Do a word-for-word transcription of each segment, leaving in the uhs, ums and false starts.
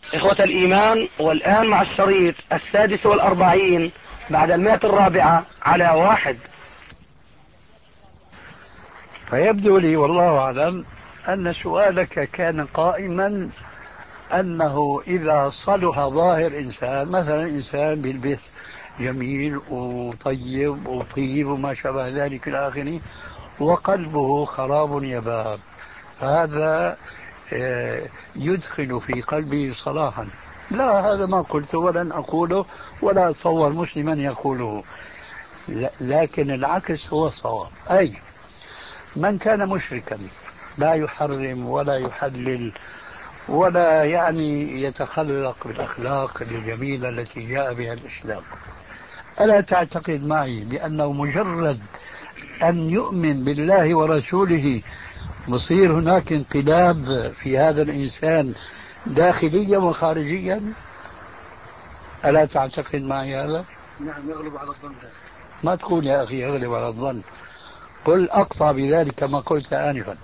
إخوة الإيمان، والآن مع الشريط السادس والأربعين بعد المائة الرابعة على واحد. فيبدو لي والله أعلم أن سؤالك كان قائما أنه إذا صلح ظاهر إنسان، مثلا إنسان بيلبس جميل وطيب وطيب وما شابه ذلك إلى آخره، وقلبه خراب يباب، فهذا يدخل في قلبه صلاحا. لا، هذا ما قلته ولن أقوله ولا أتصور مسلما يقوله، لكن العكس هو الصواب. أي من كان مشركا لا يحرم ولا يحلل ولا يعني يتخلق بالأخلاق الجميلة التي جاء بها الإسلام، ألا تعتقد معي بأنه مجرد أن يؤمن بالله ورسوله مصير هناك انقلاب في هذا الإنسان داخليا وخارجيا؟ ألا تعتقد معي هذا؟ نعم، يغلب على الظن ذلك. ما تقول يا أخي يغلب على الظن، قل أقطع بذلك كما قلت آنفا.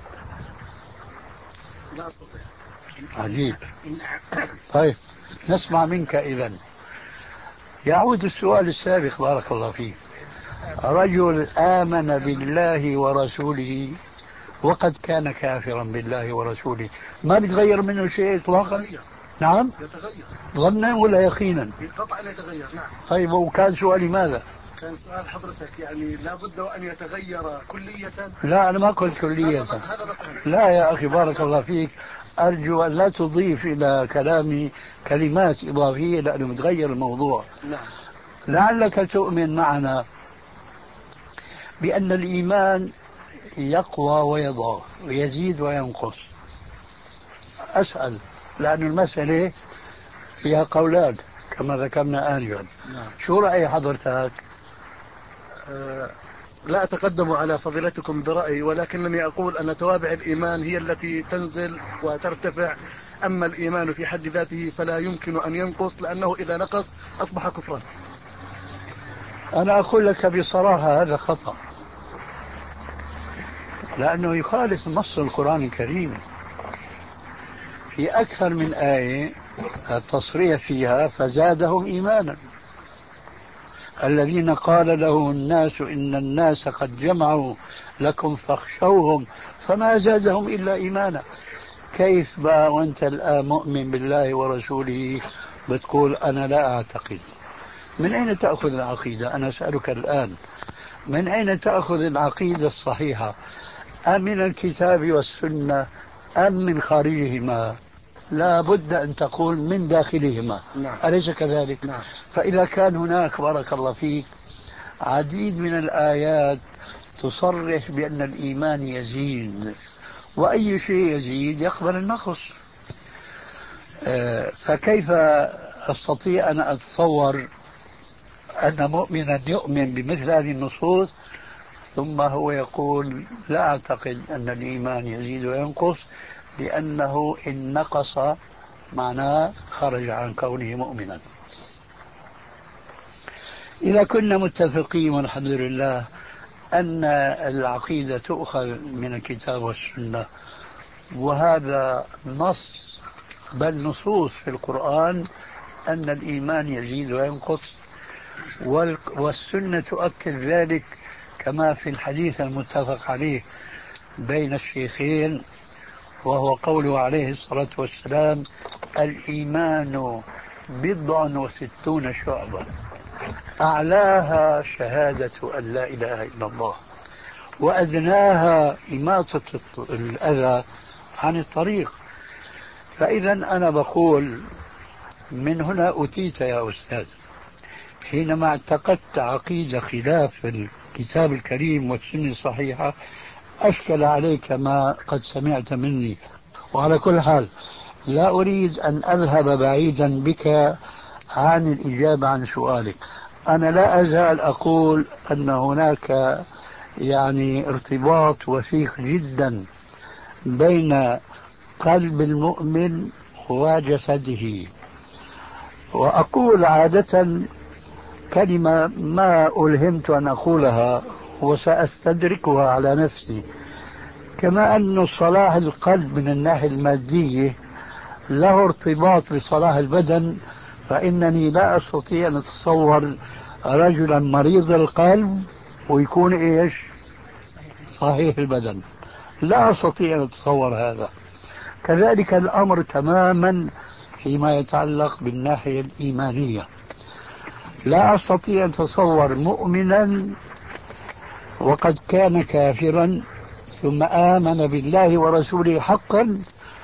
لا أستطيع. عجيب. طيب نسمع منك إذن. يعود السؤال السابق بارك الله فيك. رجل آمن بالله ورسوله وقد كان كافرا بالله ورسوله، ما بيتغير منه شيء إطلاقا؟ يتغير. نعم يتغير ظنا ولا يقينا؟ بالقطع يتغير. نعم. طيب وكان سؤالي ماذا؟ كان سؤال حضرتك يعني لابد أن يتغير كلية. لا أنا ما قلت كلية. هذا هذا لا يا أخي بارك الله فيك، أرجو أن لا تضيف إلى كلامي كلمات إضافية لأنه متغير الموضوع. نعم. لعلك تؤمن معنا بأن الإيمان يقوى ويضعف ويزيد وينقص. أسأل لأن المسألة فيها قولان كما ذكرنا آنفا. نعم. شو رأي حضرتك؟ أه لا أتقدم على فضيلتكم برأيي، ولكنني أقول أن توابع الإيمان هي التي تنزل وترتفع، أما الإيمان في حد ذاته فلا يمكن أن ينقص، لأنه إذا نقص أصبح كفرا. أنا أقول لك بصراحة هذا خطأ، لأنه يخالف نص القرآن الكريم في أكثر من آية التصريح فيها فزادهم إيمانا. الذين قال لهم الناس إن الناس قد جمعوا لكم فاخشوهم فما زادهم إلا إيمانا. كيف بقى وأنت الآن مؤمن بالله ورسوله بتقول أنا لا أعتقد؟ من أين تأخذ العقيدة؟ أنا أسألك الآن، من أين تأخذ العقيدة الصحيحة؟ أم من الكتاب والسنة أم من خارجهما؟ لا بد أن تقول من داخلهما. نعم. أليس كذلك؟ نعم. فإذا كان هناك بارك الله فيك عديد من الآيات تصرح بأن الإيمان يزيد، وأي شيء يزيد يقبل النقص، فكيف أستطيع أن أتصور أن مؤمنا يؤمن بمثل هذه النصوص ثم هو يقول لا أعتقد أن الإيمان يزيد وينقص، لأنه إن نقص معناه خرج عن كونه مؤمنا. إذا كنا متفقين والحمد لله أن العقيدة تؤخذ من الكتاب والسنة، وهذا نص بل نصوص في القرآن أن الإيمان يزيد وينقص، والسنة تؤكد ذلك كما في الحديث المتفق عليه بين الشيخين، وهو قوله عليه الصلاة والسلام الإيمان بضع وستون شعبة أعلاها شهادة أن لا إله إلا الله وأدناها إماطة الأذى عن الطريق. فإذا أنا بقول من هنا أتيت يا أستاذ، حينما اعتقدت عقيدة خلاف الكتاب الكريم والسنة الصحيحة أشكل عليك ما قد سمعت مني. وعلى كل حال لا أريد أن أذهب بعيدا بك عن الإجابة عن سؤالك. أنا لا أزال أقول أن هناك يعني ارتباط وثيق جدا بين قلب المؤمن وجسده، وأقول عادة كلمة ما ألهمت أن أقولها وسأستدركها على نفسي، كما أن صلاح القلب من الناحية المادية له ارتباط بصلاح البدن، فإنني لا أستطيع أن أتصور رجلا مريض القلب ويكون إيش صحيح البدن، لا أستطيع أن أتصور هذا. كذلك الأمر تماما فيما يتعلق بالناحية الإيمانية. لا أستطيع أن أتصور مؤمنا وقد كان كافرا ثم آمن بالله ورسوله حقا،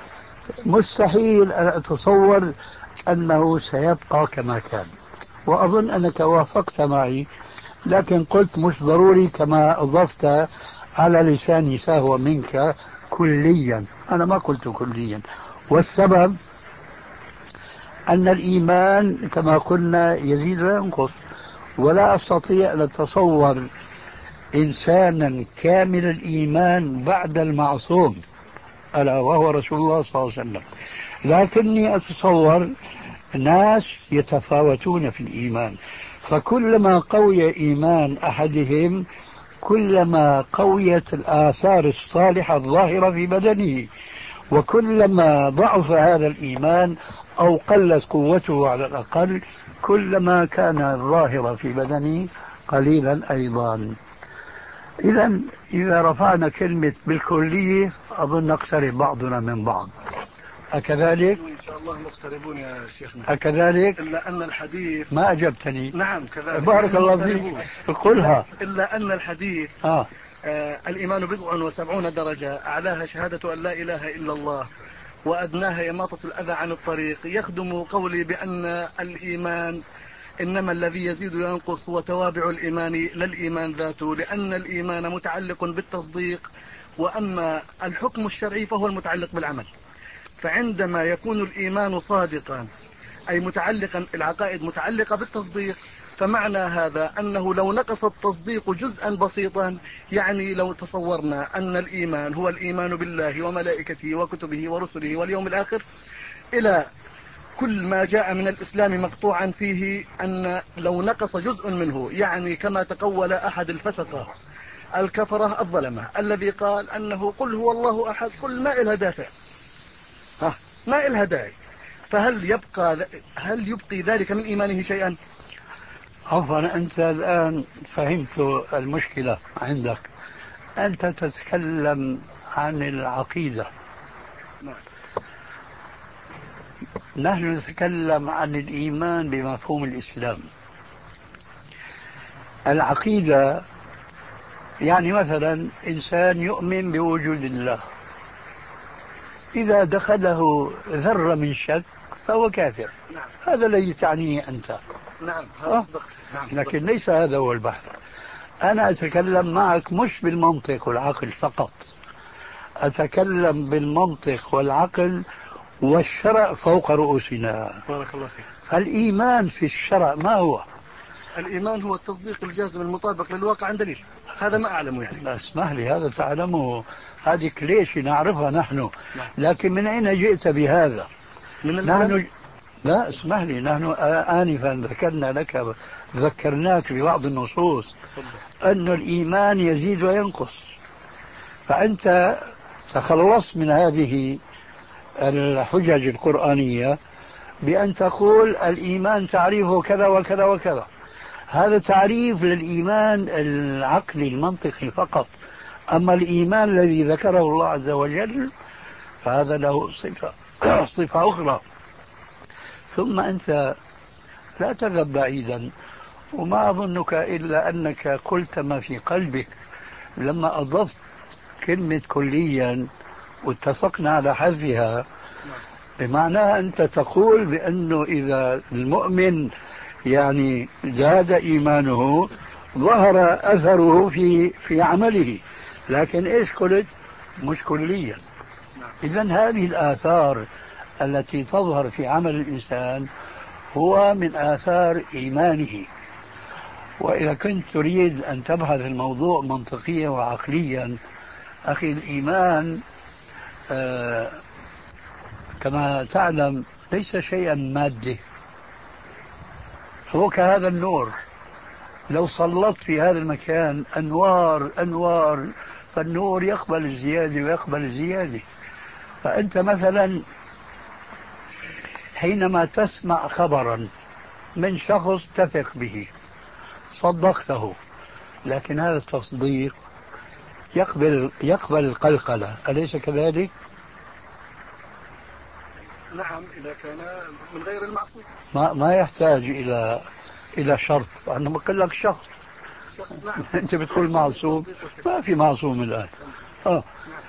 مستحيل أن أتصور أنه سيبقى كما كان. وأظن أنك وافقت معي، لكن قلت مش ضروري كما أضفت على لساني سهوا منك كليا. أنا ما قلت كليا، والسبب أن الإيمان كما قلنا يزيد وينقص، ولا أستطيع أن أتصور إنسانا كامل الإيمان بعد المعصوم ألا وهو رسول الله صلى الله عليه وسلم. لكني أتصور ناس يتفاوتون في الإيمان، فكلما قوي إيمان أحدهم كلما قويت الآثار الصالحة الظاهرة في بدنه، وكلما ضعف هذا الإيمان أو قلت قوته على الأقل كلما كان الظاهر في بدنه قليلا أيضا. إذا إذا رفعنا كلمة بالكلية أظن نقترب بعضنا من بعض. أكذلك؟ إن شاء الله مقتربون يا شيخنا. أكذلك؟ إلا أن الحديث ما أجبتني. نعم كذلك. بارك الله فيك. قلها. إلا أن الحديث آه. آه الإيمان بضع وسبعون درجة، أعلاها شهادة أن لا إله إلا الله وأدناها إماطة الأذى عن الطريق. يخدم قولي بأن الإيمان إنما الذي يزيد وينقص هو توابع الإيمان لا الإيمان ذاته، لأن الإيمان متعلق بالتصديق، وأما الحكم الشرعي فهو المتعلق بالعمل. فعندما يكون الإيمان صادقا أي متعلقا، العقائد متعلقة بالتصديق، فمعنى هذا أنه لو نقص التصديق جزءا بسيطا، يعني لو تصورنا أن الإيمان هو الإيمان بالله وملائكته وكتبه ورسله واليوم الآخر إلى كل ما جاء من الإسلام مقطوعا فيه، أن لو نقص جزء منه، يعني كما تقول أحد الفسقة الكفرة الظلمة الذي قال أنه قل هو الله أحد، قل ما إلها دافع، ها ما إلها داعي، فهل يبقى هل يبقي ذلك من إيمانه شيئا؟ عفوا، أنت الآن فهمت المشكلة عندك. أنت تتكلم عن العقيدة، نعم. نحن نتكلم عن الإيمان بمفهوم الإسلام. العقيدة يعني مثلا إنسان يؤمن بوجود الله، إذا دخله ذرة من شك فهو كافر. نعم. هذا الذي تعنيه أنت. نعم هذا صدقت. نعم صدقت. لكن ليس هذا هو البحث. أنا أتكلم معك مش بالمنطق والعقل فقط، أتكلم بالمنطق والعقل والشرع فوق رؤوسنا. بارك الله فيك. فالإيمان في الشرع ما هو؟ الإيمان هو التصديق الجازم المطابق للواقع عن دليل. هذا ما أعلمه يعني. لا اسمح لي، هذا تعلمه، هذه كليشة نعرفها نحن، لكن من أين جئت بهذا؟ من نحن لا اسمح لي، نحن آنفا ذكرنا لك ذكرناك ببعض النصوص أن الإيمان يزيد وينقص، فأنت تخلصت من هذه الحجج القرآنية بأن تقول الإيمان تعريفه كذا وكذا وكذا. هذا تعريف للإيمان العقلي المنطقي فقط، أما الإيمان الذي ذكره الله عز وجل فهذا له صفة صفة أخرى. ثم أنت لا تذهب بعيدا، وما أظنك إلا أنك قلت ما في قلبك لما أضفت كلمة كليا واتفقنا على حذفها، بمعنى أنت تقول بأنه إذا المؤمن يعني زاد إيمانه ظهر أثره في في عمله، لكن إيش قلت؟ مش كليا. إذن هذه الآثار التي تظهر في عمل الإنسان هو من آثار إيمانه. وإذا كنت تريد أن تبحث الموضوع منطقيا وعقليا، أخي الإيمان آه كما تعلم ليس شيئا مادي، هو كهذا النور، لو سلطت في هذا المكان أنوار أنوار فالنور يقبل الزيادة ويقبل الزيادة. فأنت مثلا حينما تسمع خبرا من شخص تثق به صدقته، لكن هذا التصديق يقبل يقبل القلقلة، أليس كذلك؟ نعم إذا كان من غير المعصوم. ما ما يحتاج إلى إلى شرط. أنا بقول لك شخص نعم. أنت بتقول معصوم، ما في معصوم الآن. آه.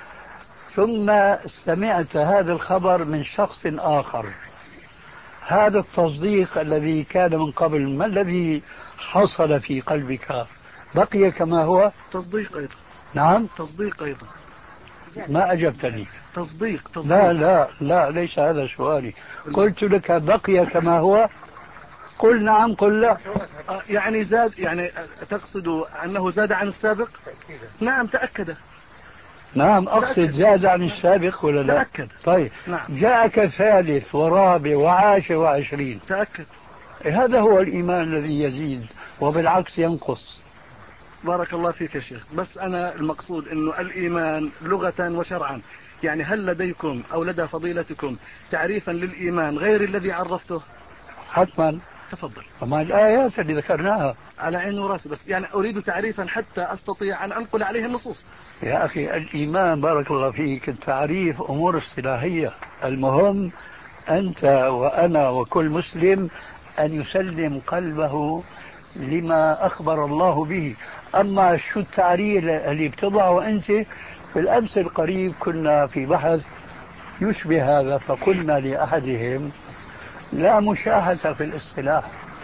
ثم سمعت هذا الخبر من شخص آخر، هذا التصديق الذي كان من قبل ما الذي حصل في قلبك؟ بقي كما هو؟ تصديق أيضا. نعم تصديق أيضا. ما أجبتني. تصديق تصديق. لا لا لا ليس هذا سؤالي. قلت لك بقي كما هو، قل نعم قل لا. يعني زاد، يعني تقصد أنه زاد عن السابق؟ نعم تأكد. نعم أقصد تأكد. زاد عن السابق ولا لا؟ تأكد. طيب نعم. جاءك ثالث ورابع وعاشر وعشرين، تأكد. هذا هو الإيمان الذي يزيد وبالعكس ينقص. بارك الله فيك يا شيخ، بس أنا المقصود أنه الإيمان لغة وشرعا، يعني هل لديكم أو لدى فضيلتكم تعريفا للإيمان غير الذي عرفته؟ حتما. تفضل. وما الآيات اللي ذكرناها؟ على عين وراسي، بس يعني أريد تعريفا حتى أستطيع أن أنقل عليه النصوص. يا أخي الإيمان بارك الله فيك التعريف أمور اصطلاحية، المهم أنت وأنا وكل مسلم أن يسلم قلبه لما أخبر الله به. أما شو التعريف اللي بتضعه أنت؟ في الأمس القريب كنا في بحث يشبه هذا، فقلنا لأحدهم لا مشاهدة في الاصطلاح،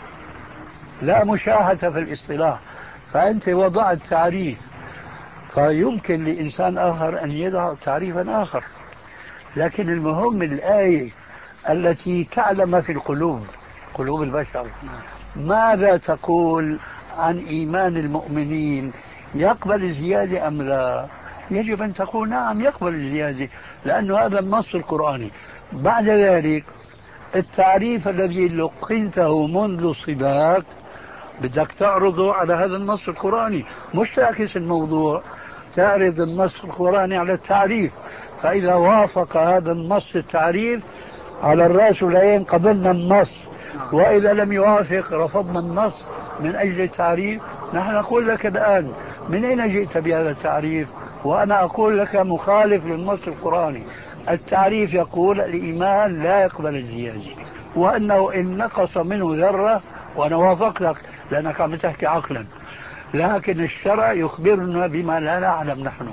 لا مشاهدة في الاصطلاح، فأنت وضعت تعريف، فيمكن لإنسان آخر أن يضع تعريفا آخر، لكن المهم الآية التي تعلم في القلوب، قلوب البشر، ماذا تقول عن إيمان المؤمنين؟ يقبل الزيادة أم لا؟ يجب أن تقول نعم يقبل الزيادة، لأنه هذا النص القرآني. بعد ذلك التعريف الذي لقنته منذ صباك بدك تعرضه على هذا النص القرآني، مش تعكس الموضوع، تعرض النص القرآني على التعريف، فإذا وافق هذا النص التعريف على الرأس والعين قبلنا النص، وإذا لم يوافق رفضنا النص من أجل التعريف. نحن نقول لك الآن من أين جئت بهذا التعريف؟ وأنا أقول لك مخالف للنص القرآني. التعريف يقول الإيمان لا يقبل الزيادة، وأنه إن نقص منه ذرة، وأنا وافقتك لأنك عم تحكي عقلا، لكن الشرع يخبرنا بما لا نعلم نحن،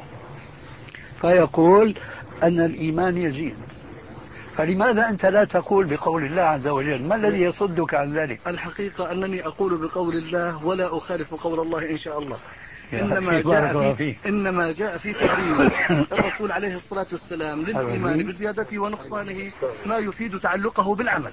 فيقول أن الإيمان يزيد. فلماذا أنت لا تقول بقول الله عز وجل؟ ما الذي يصدك عن ذلك؟ الحقيقة أنني أقول بقول الله ولا أخالف قول الله إن شاء الله. إنما جاء في إنما جاء في تعريف الرسول عليه الصلاة والسلام للإيمان بزيادته ونقصانه ما يفيد تعلقه بالعمل،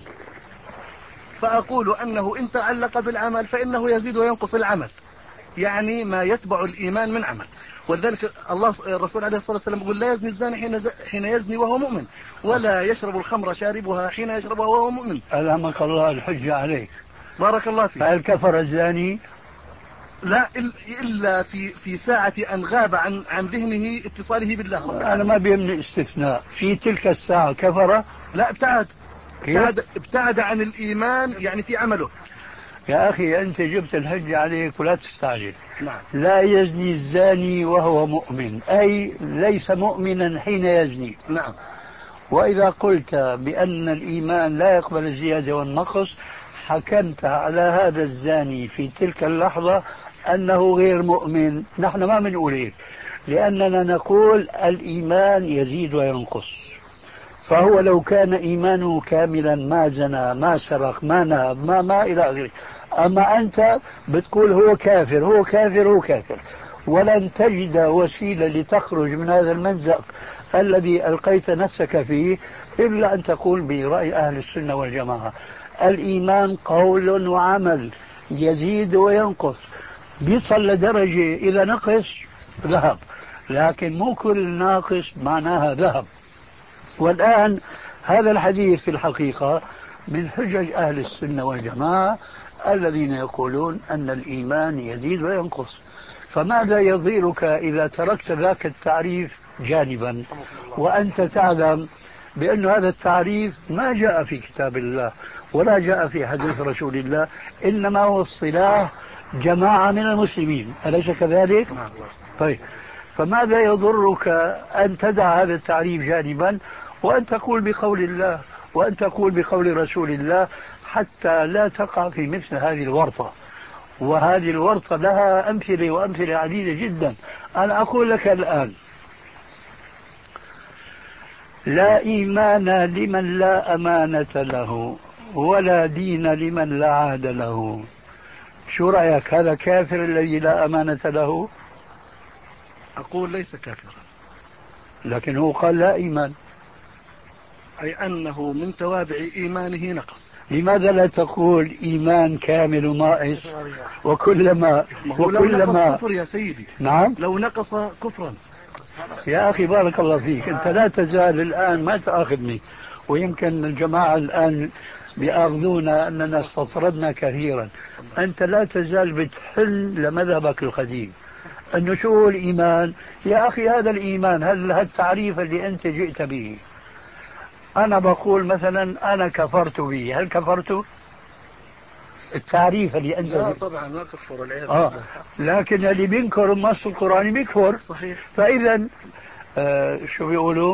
فأقول أنه إن تعلق بالعمل فإنه يزيد وينقص العمل، يعني ما يتبع الإيمان من عمل. ولذلك الله الرسول عليه الصلاة والسلام يقول لا يزني الزاني حين حين يزني وهو مؤمن، ولا يشرب الخمر شاربها حين يشربها وهو مؤمن. ألهمك الله الحجة عليك. بارك الله فيك. هل كفر الزاني؟ لا، إلا في في ساعة أن غاب عن عن ذهنه اتصاله بالله. أنا ما بيمني استثناء في تلك الساعة كفر؟ لا، ابتعد ابتعد, ابتعد عن الإيمان يعني في عمله. يا أخي أنت جبت الحجة عليك ولا تستعجل. نعم. لا يزني الزاني وهو مؤمن، أي ليس مؤمنا حين يزني. نعم. وإذا قلت بأن الإيمان لا يقبل الزيادة والنقص، حكمت على هذا الزاني في تلك اللحظة أنه غير مؤمن. نحن ما بنقول هيك، لأننا نقول الإيمان يزيد وينقص، فهو لو كان إيمانه كاملا ما زنى ما سرق ما نهب ما ما إلى آخره. أما أنت بتقول هو كافر هو كافر هو كافر، ولن تجد وسيلة لتخرج من هذا المنزق الذي ألقيت نفسك فيه إلا أن تقول برأي أهل السنة والجماعة الإيمان قول وعمل يزيد وينقص، بيصل لدرجة إذا نقص ذهب، لكن مو كل ناقص معناها ذهب. والآن هذا الحديث في الحقيقة من حجج أهل السنة والجماعة الذين يقولون أن الإيمان يزيد وينقص. فماذا يضيرك إذا تركت ذاك التعريف جانبا وأنت تعلم بأن هذا التعريف ما جاء في كتاب الله ولا جاء في حديث رسول الله، إنما هو اصطلاح جماعة من المسلمين، أليس كذلك؟ طيب، فماذا يضرك أن تدع هذا التعريف جانبا وأن تقول بقول الله وأن تقول بقول رسول الله، حتى لا تقع في مثل هذه الورطة. وهذه الورطة لها أمثلة وأمثلة عديدة جدا. أنا أقول لك الآن: لا إيمان لمن لا أمانة له ولا دين لمن لا عهد له. شو رأيك، هذا كافر الذي لا أمانة له؟ أقول ليس كافرا، لكن هو قال لا إيمان، أي أنه من توابع إيمانه نقص. لماذا لا تقول إيمان كامل ناقص؟ وكلما وكلما نقص كفر يا سيدي. نعم، لو نقص كفرا. يا أخي بارك الله فيك، أنت لا تزال الآن، ما تأخذني، ويمكن الجماعة الآن بيأخذونا أننا استطردنا كثيرا. أنت لا تزال بتحل لمذهبك القديم أنه شو هو الإيمان. يا أخي هذا الإيمان، هل التعريف اللي أنت جئت به، أنا بقول مثلا أنا كفرت به، هل كفرت؟ التعريف اللي أنت لا طبعا ما تكفر العياذ آه. بالله. لكن اللي بينكر النص القرآني بيكفر. صحيح. فإذا آه شو بيقولوا،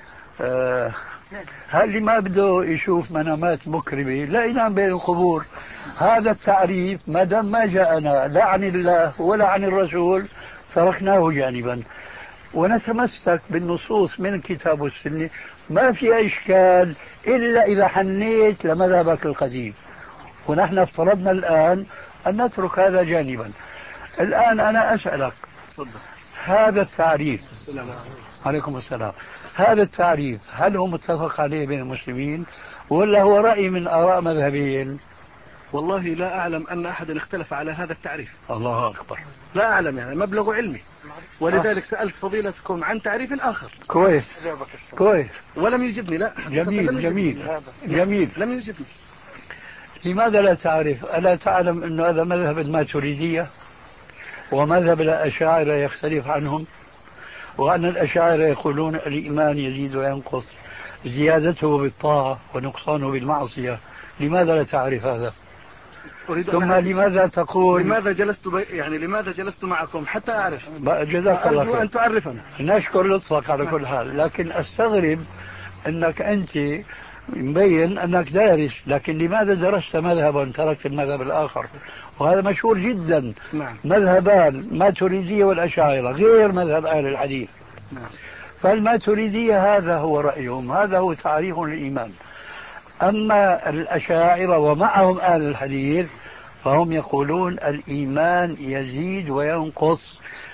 آه هل اللي ما بده يشوف منامات مكرمة لا ينام بين القبور. هذا التعريف ما دام ما جاءنا لا عن الله ولا عن الرسول تركناه جانبا، ونتمسك بالنصوص من الكتاب والسنة. ما في إشكال إلا إذا حنيت لمذهبك القديم، ونحن افترضنا الآن أن نترك هذا جانبا. الآن أنا أسألك، هذا التعريف، السلام عليكم. عليكم السلام، هذا التعريف هل هو متفق عليه بين المسلمين ولا هو رأي من آراء مذهبيين؟ والله لا أعلم أن أحدا اختلف على هذا التعريف. الله أكبر. لا أعلم، يعني مبلغ علمي، ولذلك سألت فضيلتكم عن تعريف آخر. كويس كويس. ولم يجبني. لا جميل لم جميل يجبني. جميل. لم يجبني. لماذا لا تعرف؟ ألا تعلم أن هذا مذهب الماتريدية ومذهب الأشاعرة يختلف عنهم، وأن الأشاعرة يقولون الإيمان يزيد وينقص، زيادته بالطاعة ونقصانه بالمعصية. لماذا لا تعرف هذا؟ ثم لماذا تقول لماذا جلست بي... يعني لماذا جلست معكم حتى أعرف؟ جزاك الله خير. أن تعرفنا. نشكر لطفك على كل حال، لكن أستغرب أنك أنت مبين أنك دارس، لكن لماذا درست مذهبا تركت المذهب الآخر؟ وهذا مشهور جدا. نعم. مذهبان، ماتريدية والأشاعرة، غير مذهب أهل الحديث. نعم. فالماتريدية هذا هو رأيهم، هذا هو تعريف الإيمان. أما الأشاعرة ومعهم أهل الحديث فهم يقولون الإيمان يزيد وينقص،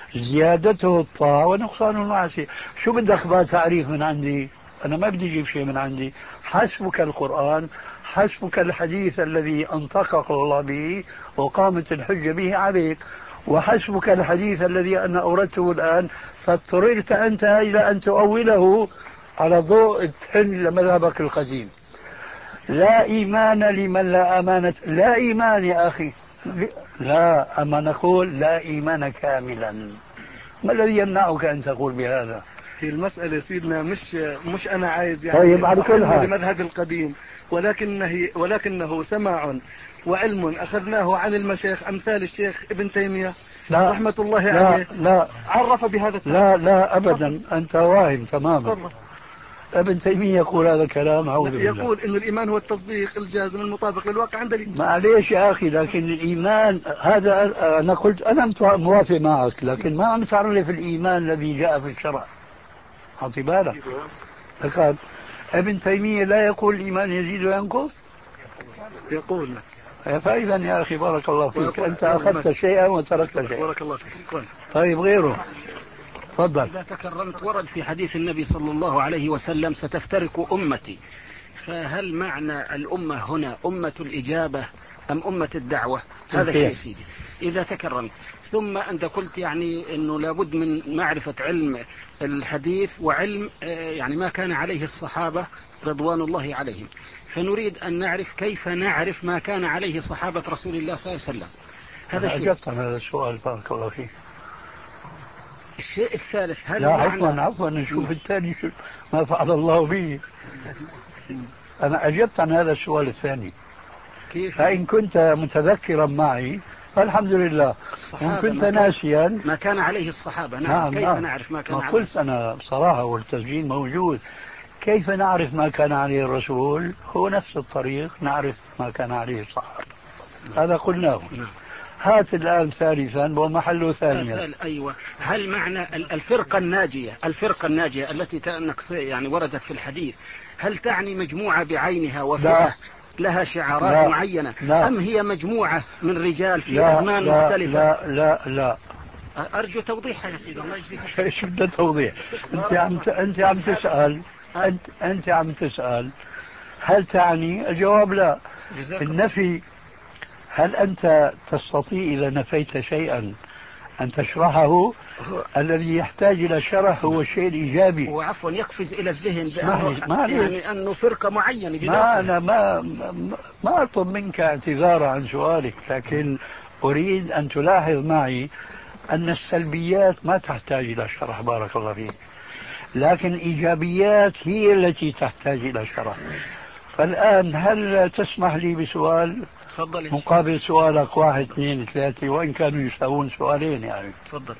زيادته الطاعة ونقصانه المعصية. شو بدك بقى تعريف من عندي؟ أنا ما بدي أجيب شيء من عندي. حسبك القرآن، حسبك الحديث الذي أنطقك الله به وقامت الحجة به عليك، وحسبك الحديث الذي أنا أوردته الآن، فاضطررت أنت إلى أن تؤوله على ضوء تحل لمذهبك القديم. لا إيمان لمن لا أمانة. لا إيمان يا أخي، لا، أما نقول لا إيمان كاملا. ما الذي يمنعك أن تقول بهذا؟ هي المسألة سيدنا مش مش أنا عايز يعني طيب على كل حال المذهب القديم، ولكنه ولكنه سماع وعلم أخذناه عن المشايخ أمثال الشيخ ابن تيمية لا رحمة الله لا عليه. لا عرف بهذا التعريف. لا لا أبدا، أنت واهم تماما. ابن تيمية يقول هذا الكلام، أعوذ بالله. يقول إن الإيمان هو التصديق الجازم المطابق للواقع عند الإيمان. معليش يا أخي، لكن الإيمان هذا أنا قلت أنا موافق معك، لكن ما عم تعرف الإيمان الذي جاء في الشرع. أعطي بالك. لكن ابن تيمية لا يقول الإيمان يزيد وينقص، يقول. فإذا يا أخي بارك الله فيك، أنت أخذت شيئا وتركت شيئا. بارك الله فيك. طيب غيره تفضل. إذا تكرمت، ورد في حديث النبي صلى الله عليه وسلم ستفترق أمتي، فهل معنى الأمة هنا أمة الإجابة أم أمة الدعوة؟ هذا شيء سيدي إذا تكرمت. ثم أنت قلت يعني أنه لابد من معرفة علم الحديث وعلم يعني ما كان عليه الصحابة رضوان الله عليهم، فنريد أن نعرف كيف نعرف ما كان عليه صحابة رسول الله صلى الله عليه وسلم. هذا أجبت عن هذا السؤال بارك الله فيك. الشيء الثالث، هل لا معنى... عفوا عفوا نشوف الثاني شو ما فعل الله به. أنا أجبت عن هذا السؤال الثاني. كيف؟ فإن كنت متذكرا معي فالحمد لله، وإن كنت ما ناسيا ما كان عليه الصحابة. نعم, نعم كيف نعم. نعرف ما كان ما عليه؟ قلت أنا بصراحة والتسجيل موجود. كيف نعرف ما كان عليه الرسول؟ هو نفس الطريق نعرف ما كان عليه الصحابة. هذا قلناه. نعم. هات الآن ثالثا ومحله ثانيا. أيوة. هل معنى الفرقة الناجية الفرقة الناجية التي يعني وردت في الحديث، هل تعني مجموعة بعينها وفئة لها شعارات لا. معينة لا. أم هي مجموعة من رجال في لا. أزمان لا. مختلفة؟ لا لا لا. أرجو توضيحها يا سيدي. الله يجزيك خير. ايش بدنا توضيح؟ انت عم انت عم تسأل انت انت عم تسأل هل تعني؟ الجواب لا. النفي، هل أنت تستطيع إذا نفيت شيئا أن تشرحه؟ الذي يحتاج إلى شرح هو الشيء الإيجابي. وعفوا يقفز إلى الذهن ما ما يعني أنه فرقة معينة. ما أنا ما ما, ما أطلب منك اعتذار عن سؤالك، لكن أريد أن تلاحظ معي أن السلبيات ما تحتاج إلى شرح بارك الله فيك، لكن الإيجابيات هي التي تحتاج إلى شرح. فالآن هل تسمح لي بسؤال؟ تفضل. مقابل سؤالك واحد اثنين ثلاثة، وإن كانوا يساوون سؤالين يعني. تفضل.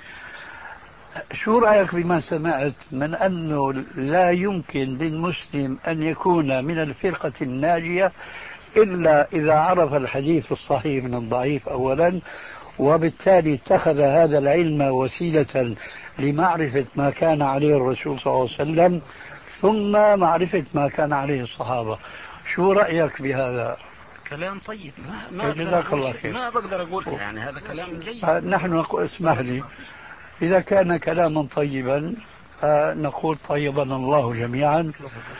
شو رأيك بما سمعت من أنه لا يمكن للمسلم أن يكون من الفرقة الناجية إلا إذا عرف الحديث الصحيح من الضعيف أولا، وبالتالي اتخذ هذا العلم وسيلة لمعرفة ما كان عليه الرسول صلى الله عليه وسلم، ثم معرفة ما كان عليه الصحابة. شو رأيك بهذا؟ كلام طيب. ما ما جزاك الله خير. ما بقدر أقول يعني هذا كلام جيد. نحن نقول، اسمح لي، إذا كان كلاما طيبا نقول طيبنا الله جميعا،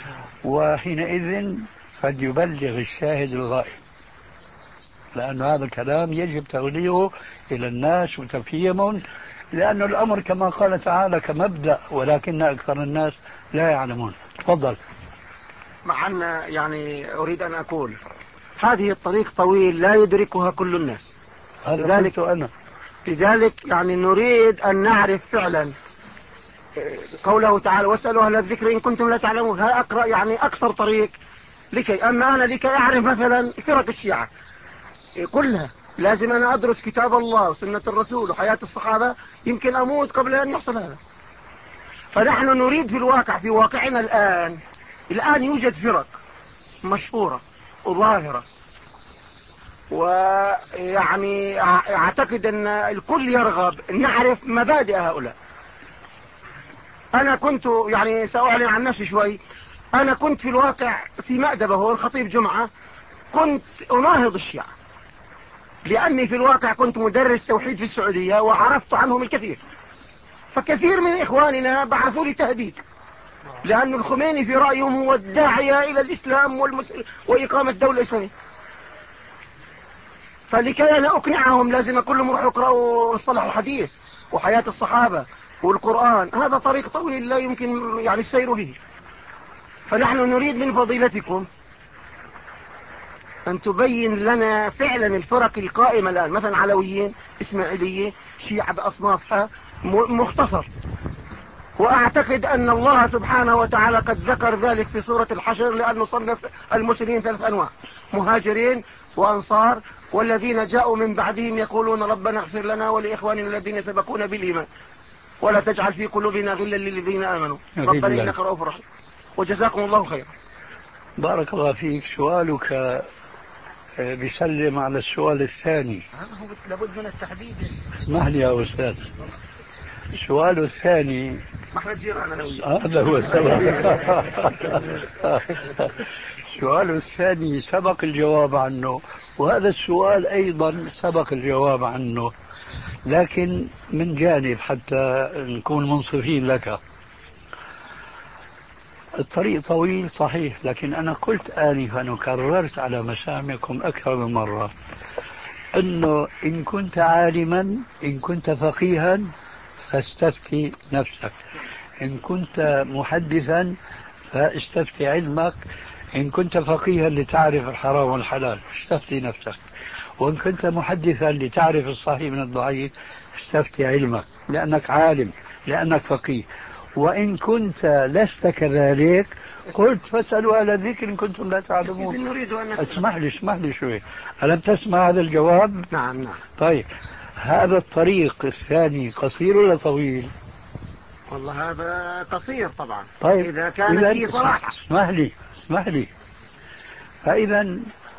وحينئذ فليبلغ الشاهد الغائب، لأن هذا الكلام يجب تغليظه إلى الناس وتفهيمهم، لأن الأمر كما قال تعالى كمبدأ، ولكن أكثر الناس لا يعلمون. تفضل. مع أن يعني أريد أن أقول هذه الطريق طويل لا يدركها كل الناس، لذلك أنا لذلك يعني نريد أن نعرف فعلا قوله تعالى واسألوا أهل الذكر إن كنتم لا تعلمون. ها أقرأ يعني أكثر طريق لكي أما أنا لكي أعرف مثلا فرق الشيعة كلها لازم أنا أدرس كتاب الله وسنة الرسول وحياة الصحابة، يمكن أموت قبل أن يحصل هذا. فنحن نريد في الواقع في واقعنا الآن الآن يوجد فرق مشهورة وظاهرة، ويعني أعتقد أن الكل يرغب أن نعرف مبادئ هؤلاء. أنا كنت يعني سأعلن عن نفسي شوي، أنا كنت في الواقع في مأدبة هو الخطيب جمعة كنت أناهض الشيعة، لأني في الواقع كنت مدرس توحيد في السعودية وعرفت عنهم الكثير، فكثير من إخواننا بعثوا لي تهديد، لأن الخميني في رأيهم هو الداعية إلى الإسلام والمسلم وإقامة دولة إسلامية. فلكي أنا أقنعهم لازم أقول لهم روحوا اقرأوا مصطلح الحديث وحياة الصحابة والقرآن، هذا طريق طويل لا يمكن يعني السير به. فنحن نريد من فضيلتكم أن تبين لنا فعلا الفرق القائمة الآن، مثلا علويين، إسماعيلية، شيعة بأصنافها مختصر. وأعتقد أن الله سبحانه وتعالى قد ذكر ذلك في سورة الحشر، لأنه صنف المسلمين ثلاث أنواع: مهاجرين وأنصار والذين جاءوا من بعدهم يقولون ربنا اغفر لنا ولإخواننا الذين سبقونا بالإيمان ولا تجعل في قلوبنا غلا للذين آمنوا ربنا إنك رؤوف رحيم. وجزاكم الله خيرا. بارك الله فيك. سؤالك بيسلم على السؤال الثاني. لابد من التحديد. اسمح لي يا أستاذ، السؤال الثاني هذا هو السبب. السؤال الثاني سبق الجواب عنه، وهذا السؤال أيضا سبق الجواب عنه، لكن من جانب حتى نكون منصفين لك. الطريق طويل صحيح، لكن أنا قلت آنفا وكررت على مسامعكم أكثر من مرة أنه إن كنت عالما، إن كنت فقيها فاستفتي نفسك، إن كنت محدثا فاستفتي علمك، إن كنت فقيها لتعرف الحرام والحلال استفتي نفسك، وإن كنت محدثا لتعرف الصحيح من الضعيف استفتي علمك، لأنك عالم لأنك فقيه. وإن كنت لست كذلك قلت فاسألوا أهل الذكر إن كنتم لا تعلمون. نريد أن نسأل. اسمح لي اسمح لي شوي، ألم تسمع هذا الجواب؟ نعم نعم. طيب هذا الطريق الثاني قصير ولا طويل؟ والله هذا قصير طبعا. طيب إذا كان فيه صراحة. اسمح لي اسمح لي فإذا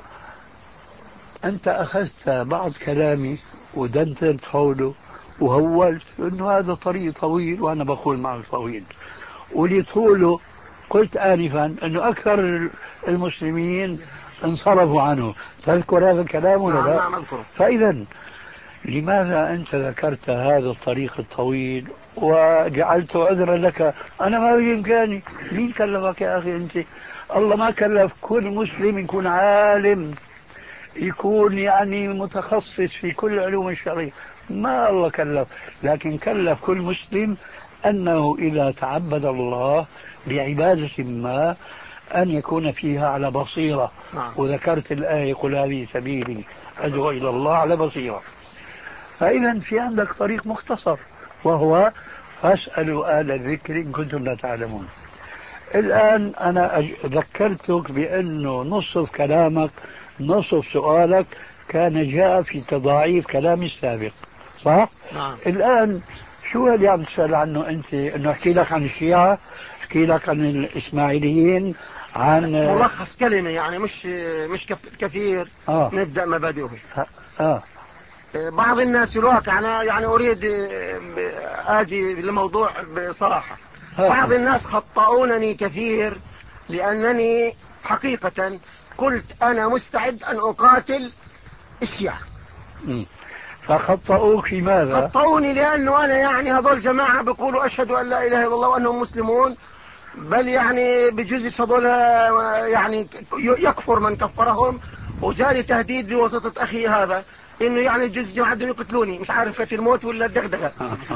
أنت أخذت بعض كلامي ودندنت حوله وهولت أنه هذا طريق طويل، وأنا بقول معه طويل، ولطوله قلت آنفا أنه أكثر المسلمين انصرفوا عنه. تذكر هذا الكلام ولا لا؟ نعم أذكره. فإذا لماذا أنت ذكرت هذا الطريق الطويل وجعلته عذرا لك؟ أنا ما بإمكاني. مين كلفك يا أخي أنت؟ الله ما كلف كل مسلم يكون عالم، يكون يعني متخصص في كل علوم الشرعية، ما الله كلف، لكن كلف كل مسلم أنه إذا تعبد الله بعبادة ما أن يكون فيها على بصيرة. نعم. وذكرت الآية قل هذه سبيلي أدعو إلى الله على بصيرة. فإذا في عندك طريق مختصر وهو فاسألوا أهل الذكر إن كنتم لا تعلمون. الآن أنا ذكرتك بأنه نصف كلامك نصف سؤالك كان جاء في تضاعيف كلامي السابق، صح؟ نعم. الآن شو اللي عم تسأل عنه أنت؟ أنه أحكي لك عن الشيعة، أحكي لك عن الإسماعيليين، عن ملخص كلمة يعني مش مش كثير. آه. نبدأ مبادئه. آه. بعض الناس في الواقع أنا يعني أريد آجي للموضوع بصراحة. آه. بعض الناس خطأونني كثير لأنني حقيقة قلت أنا مستعد أن أقاتل الشيعة. م. فخطأوك في ماذا؟ خطأوني لأنه أنا يعني هذول جماعة بيقولوا أشهد أن لا إله إلا الله وأنهم مسلمون، بل يعني بجزء هذول يعني يكفر من كفرهم، وجاني تهديد بواسطة أخي هذا إنه يعني جزء جماعة بدهم يقتلوني، مش عارف كتل الموت ولا الدغدغة.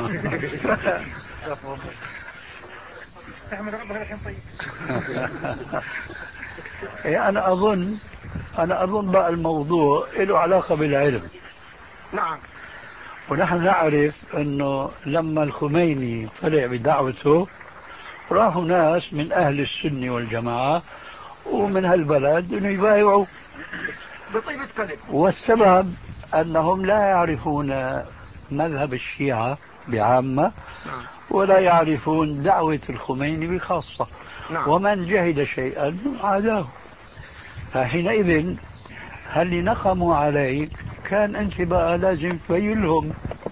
أنا أظن أنا أظن بقى الموضوع له علاقة بالعلم. نعم. ونحن نعرف أنه لما الخميني طلع بدعوته راحوا ناس من أهل السنة والجماعة ومن هالبلد أنه يبايعوا بطيبة كلمة. والسبب أنهم لا يعرفون مذهب الشيعة بعامة. نعم. ولا يعرفون دعوة الخميني بخاصة. نعم. ومن جهد شيئا عاداه. فحينئذ هل نقموا عليك كان أنت بقى لازم تبين لهم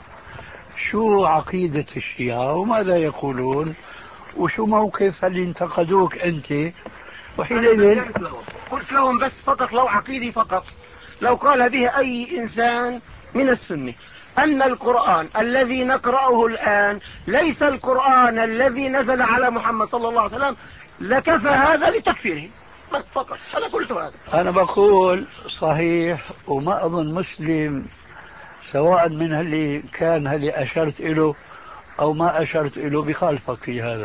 شو عقيدة الشيعة وماذا يقولون وشو موقف اللي انتقدوك أنت. وحينئذ قلت لهم بس فقط لو عقيدي فقط لو قال به أي إنسان من السنة أن القرآن الذي نقرأه الآن ليس القرآن الذي نزل على محمد صلى الله عليه وسلم لكفى هذا لتكفيره فقط. أنا قلت هذا. أنا بقول صحيح، وما أظن مسلم سواء من اللي كان اللي أشرت إله أو ما أشرت إله بخالفك في هذا.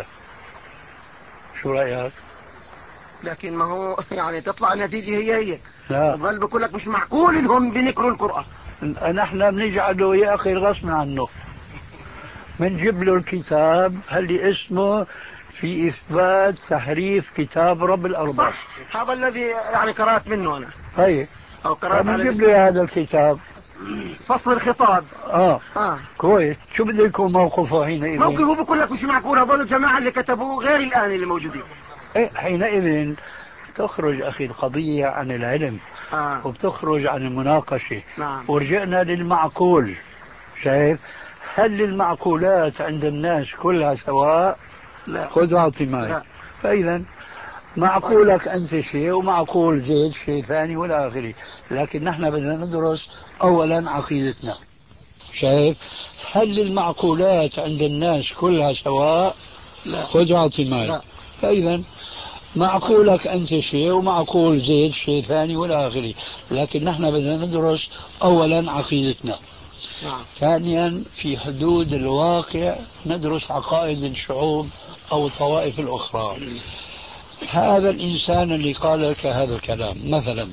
شو رأيك؟ لكن ما هو يعني تطلع النتيجة هي هي. لا. بل بقول لك مش معقول إنهم بنقروا القرآن. نحن بنجعله يا أخي غصب عنه، بنجيب له الكتاب اللي اسمه في إثبات تحريف كتاب رب الأرباب. صح. هذا الذي يعني قرأت منه أنا. طيب. أو قرأت على بنجيب له هذا الكتاب فصل الخطاب. آه. آه. كويس. شو بده يكون موقفه حينئذ؟ موقفه بقول لك مش معقول هذول الجماعة اللي كتبوه غير الآن اللي موجودين. إيه حينئذ تخرج أخي القضية عن العلم. آه. وبتخرج عن المناقشة. نعم. ورجعنا للمعقول. شايف؟ هل المعقولات عند الناس كلها سواء؟ لا. خذ واعطي معي. فإذا معقولك أنت شيء ومعقول زيد شيء ثاني ولا آخره، لكن نحن بدنا ندرس أولا عقيدتنا. شايف؟ هل المعقولات عند الناس كلها سواء؟ لا. خذ واعطي معي. فإذا معقولك أنت شيء ومعقول زيد شيء ثاني ولا آخره، لكن نحن بدنا ندرس أولا عقيدتنا. نعم. ثانيا في حدود الواقع ندرس عقائد الشعوب أو الطوائف الأخرى. هذا الإنسان اللي قال لك هذا الكلام مثلا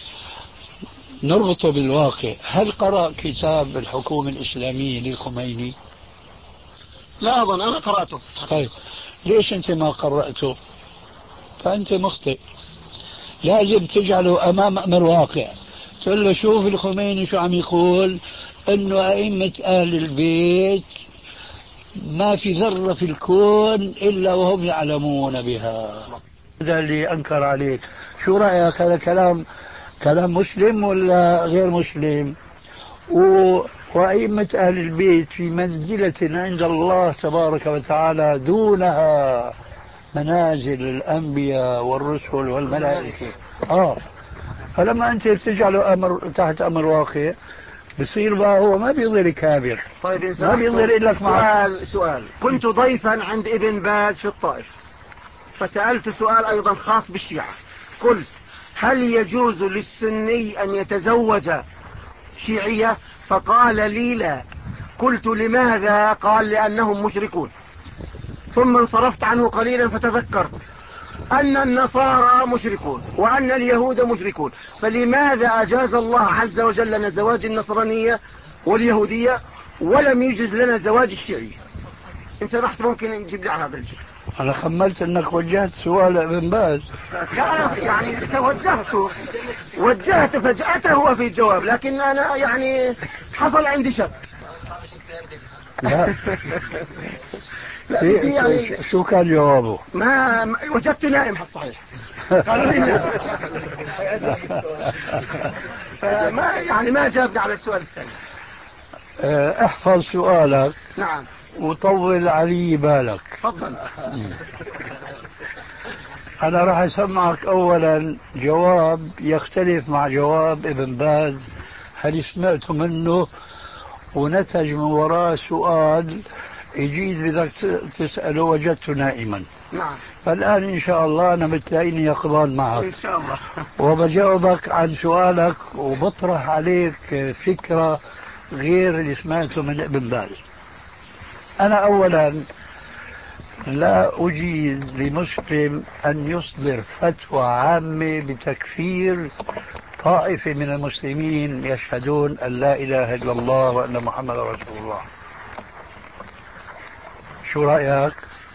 نربطه بالواقع. هل قرأ كتاب الحكومة الإسلامية للخميني؟ لا أظن أنا قرأته. طيب ليش أنت ما قرأته؟ فأنت مخطئ. لازم تجعله أمام أمر واقع، تقول له شوف الخميني شو عم يقول، إنه أئمة أهل البيت ما في ذرة في الكون إلا وهم يعلمون بها. هذا اللي أنكر عليك. شو رأيك؟ هذا كلام كلام مسلم ولا غير مسلم؟ و... وأئمة أهل البيت في منزلة عند الله تبارك وتعالى دونها منازل الأنبياء والرسل والملائكة. آه فلما أنت تجعله أمر تحت أمر واقع بصير بقى هو ما بيظهر كابر. طيب ما بيظهر لك سؤال سؤال كنت ضيفا عند ابن باز في الطائف، فسألت سؤال أيضا خاص بالشيعة، قلت هل يجوز للسني أن يتزوج شيعية؟ فقال لي لا. قلت لماذا؟ قال لأنهم مشركون. ثم انصرفت عنه قليلا فتذكرت أن النصارى مشركون وأن اليهود مشركون، فلماذا أجاز الله عز وجل لنا زواج النصرانية واليهودية ولم يجز لنا زواج الشيعية؟ إن سمحت ممكن نجيب لي على هذا الجيل. أنا خملت أنك وجهت سؤال ابن باز. لا يعني وجهته وجهت فجأته هو في الجواب، لكن أنا يعني حصل عندي شك. لا لا يعني شو كان جوابه؟ ما وجدت نائم الصحيح. قالوا لي نائم. فما يعني ما جابني على السؤال الثاني. احفظ سؤالك. نعم. وطول علي بالك. تفضل. أنا راح أسمعك أولا جواب يختلف مع جواب ابن باز، هل سمعت منه ونتج من وراء سؤال يجيز بدك تسأله وجدته نائما. نعم. فالآن إن شاء الله أنا بتلاقيني يقظان معك إن شاء الله. وبجاوبك عن سؤالك وبطرح عليك فكرة غير اللي سمعته من ابن باز. أنا أولا لا أجيز لمسلم أن يصدر فتوى عامة بتكفير طائفة من المسلمين يشهدون أن لا إله إلا الله وأن محمد رسول الله. شو رأيك؟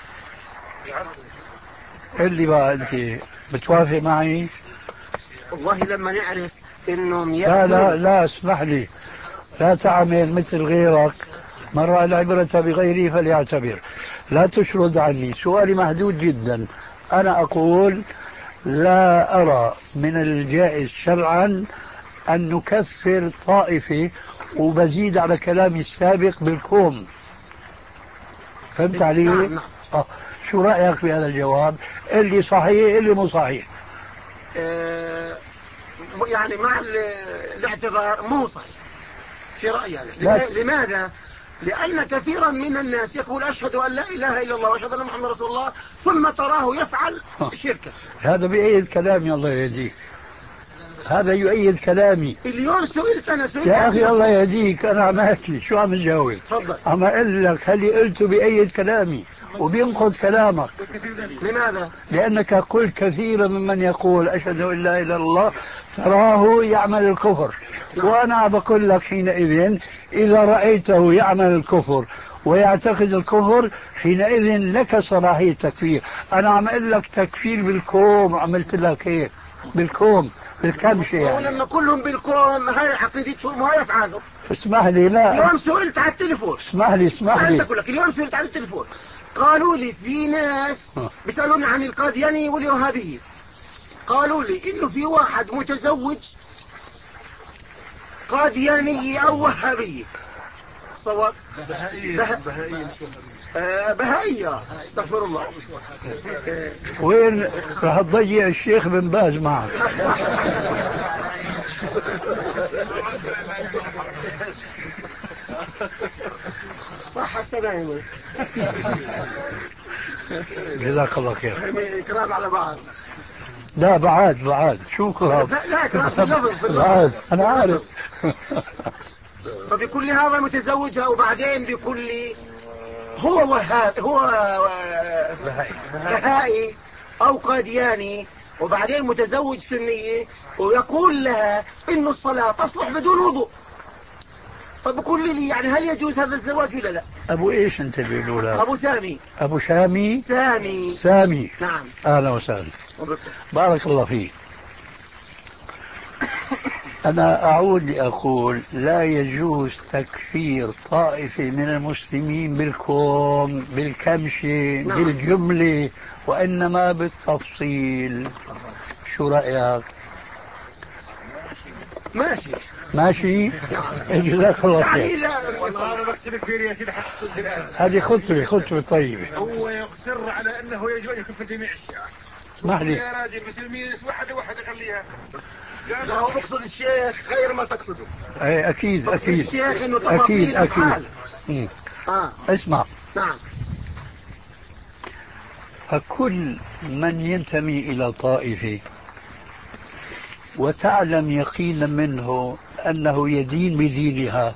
اللي بقى أنت بتوافق معي؟ والله لما نعرف إنهم لا لا لا اسمح لي، لا تعمل مثل غيرك، من رأى العبرة بغيره فليعتبر. لا تشرد عني، سؤالي محدود جدا. أنا أقول لا أرى من الجائز شرعا أن نكفر طائفة، وبزيد على كلامي السابق بالكوم. فهمت علي؟ نعم. آه. شو رأيك في هذا الجواب؟ اللي صحيح اللي مو صحيح. آه يعني مع الاعتذار مو صحيح في رأيي أنا. لماذا؟ لأن كثيرا من الناس يقول أشهد أن لا إله إلا الله وأشهد أن محمد رسول الله، ثم تراه يفعل شركة. هذا بيأيد كلامي الله يهديك، هذا يؤيد كلامي. اليوم سئلت أنا سئلت يا أخي الله يهديك، أنا عم أحكي شو عم نجاوب. تفضل. عم أقول لك هل قلته بأيد كلامي وبينقض كلامك. لماذا؟ لأنك قلت كثيرا ممن يقول أشهد أن لا إله إلا الله تراه يعمل الكفر. وأنا بقول لك حينئذ إذا رأيته يعمل الكفر ويعتقد الكفر حينئذ لك صلاحية تكفير. أنا عم أقول لك تكفير بالكوم، عملت لك هيك بالكوم بالكبش يعني. ولما كلهم بالكوم هاي عقيدتهم وهاي أفعالهم. اسمح لي. لا اليوم سئلت على التليفون. اسمح لي اسمح لي أقول لك اليوم سئلت على التليفون، قالوا لي في ناس بيسألوني عن القادياني والوهابي، قالوا لي إنه في واحد متزوج قادياني أو وهابي. صواب. بهائية. به... بهائية. آه بهائية. استغفر الله. وين راح تضيع الشيخ بن باز معك؟ صح السلام. جزاك الله خير. كلام على بعض. لا بعد بعد شو كلام؟ لا كلام في اللفظ في اللفظ. بعد أنا عارف. فبكل هذا متزوجها وبعدين بكل هو وهاب هو بهائي أو قادياني وبعدين متزوج سنية ويقول لها إنه الصلاة تصلح بدون وضوء. فبقول لي يعني هل يجوز هذا الزواج ولا لا؟ ابو ايش انت بيقولوا لك؟ ابو سامي. ابو سامي. سامي. سامي. نعم. اهلا وسهلا. بارك الله فيك. أنا أعود لأقول لا يجوز تكفير طائفة من المسلمين بالكوم بالكمشة نعم. بالجملة، وإنما بالتفصيل. شو رأيك؟ ماشي ماشي. جزاك الله خير. يعني لا والله انا بختلف فيه يا سيدي حتى الان. هذه خطوة خطوة طيبة. هو يصر على انه يجب ان يكون في جميع الشيعة. اسمح لي يا راجل المسلمين واحدة واحدة خليها. قال هو مقصد الشيخ غير ما تقصده. اي اكيد اكيد الشيخ انه اكيد تفاصيل اكيد. افعال. آه. اسمع. نعم. فكل من ينتمي إلى طائفة وتعلم يقينا منه أنه يدين بدينها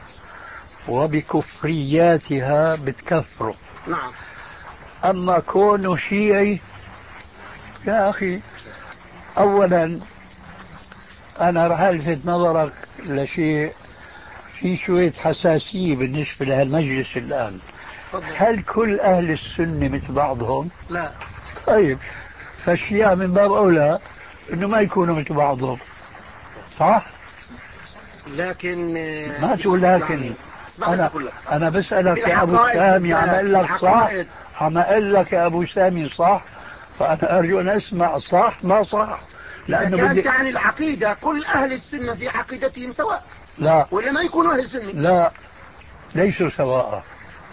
وبكفرياتها بتكفره. نعم. أما كونه شيعي، يا أخي أولا أنا رح ألفت نظرك لشيء في شوية حساسية بالنسبة لهالمجلس الآن. هل كل أهل السنة مثل بعضهم؟ لا. طيب فالشيعة من باب أولى إنه ما يكونوا مثل بعضهم، صح؟ لكن ما تقول لكن يعني أنا أنا بسألك يا أبو سامي، عم أقول لك صح؟ عم أقول لك يا أبو سامي صح؟ فأنا أرجو أن أسمع صح ما صح، لأنه كانت بدي... يعني العقيدة كل أهل السنة في عقيدتهم سواء. لا ولا ما يكونوا أهل السنة؟ لا ليسوا سواء.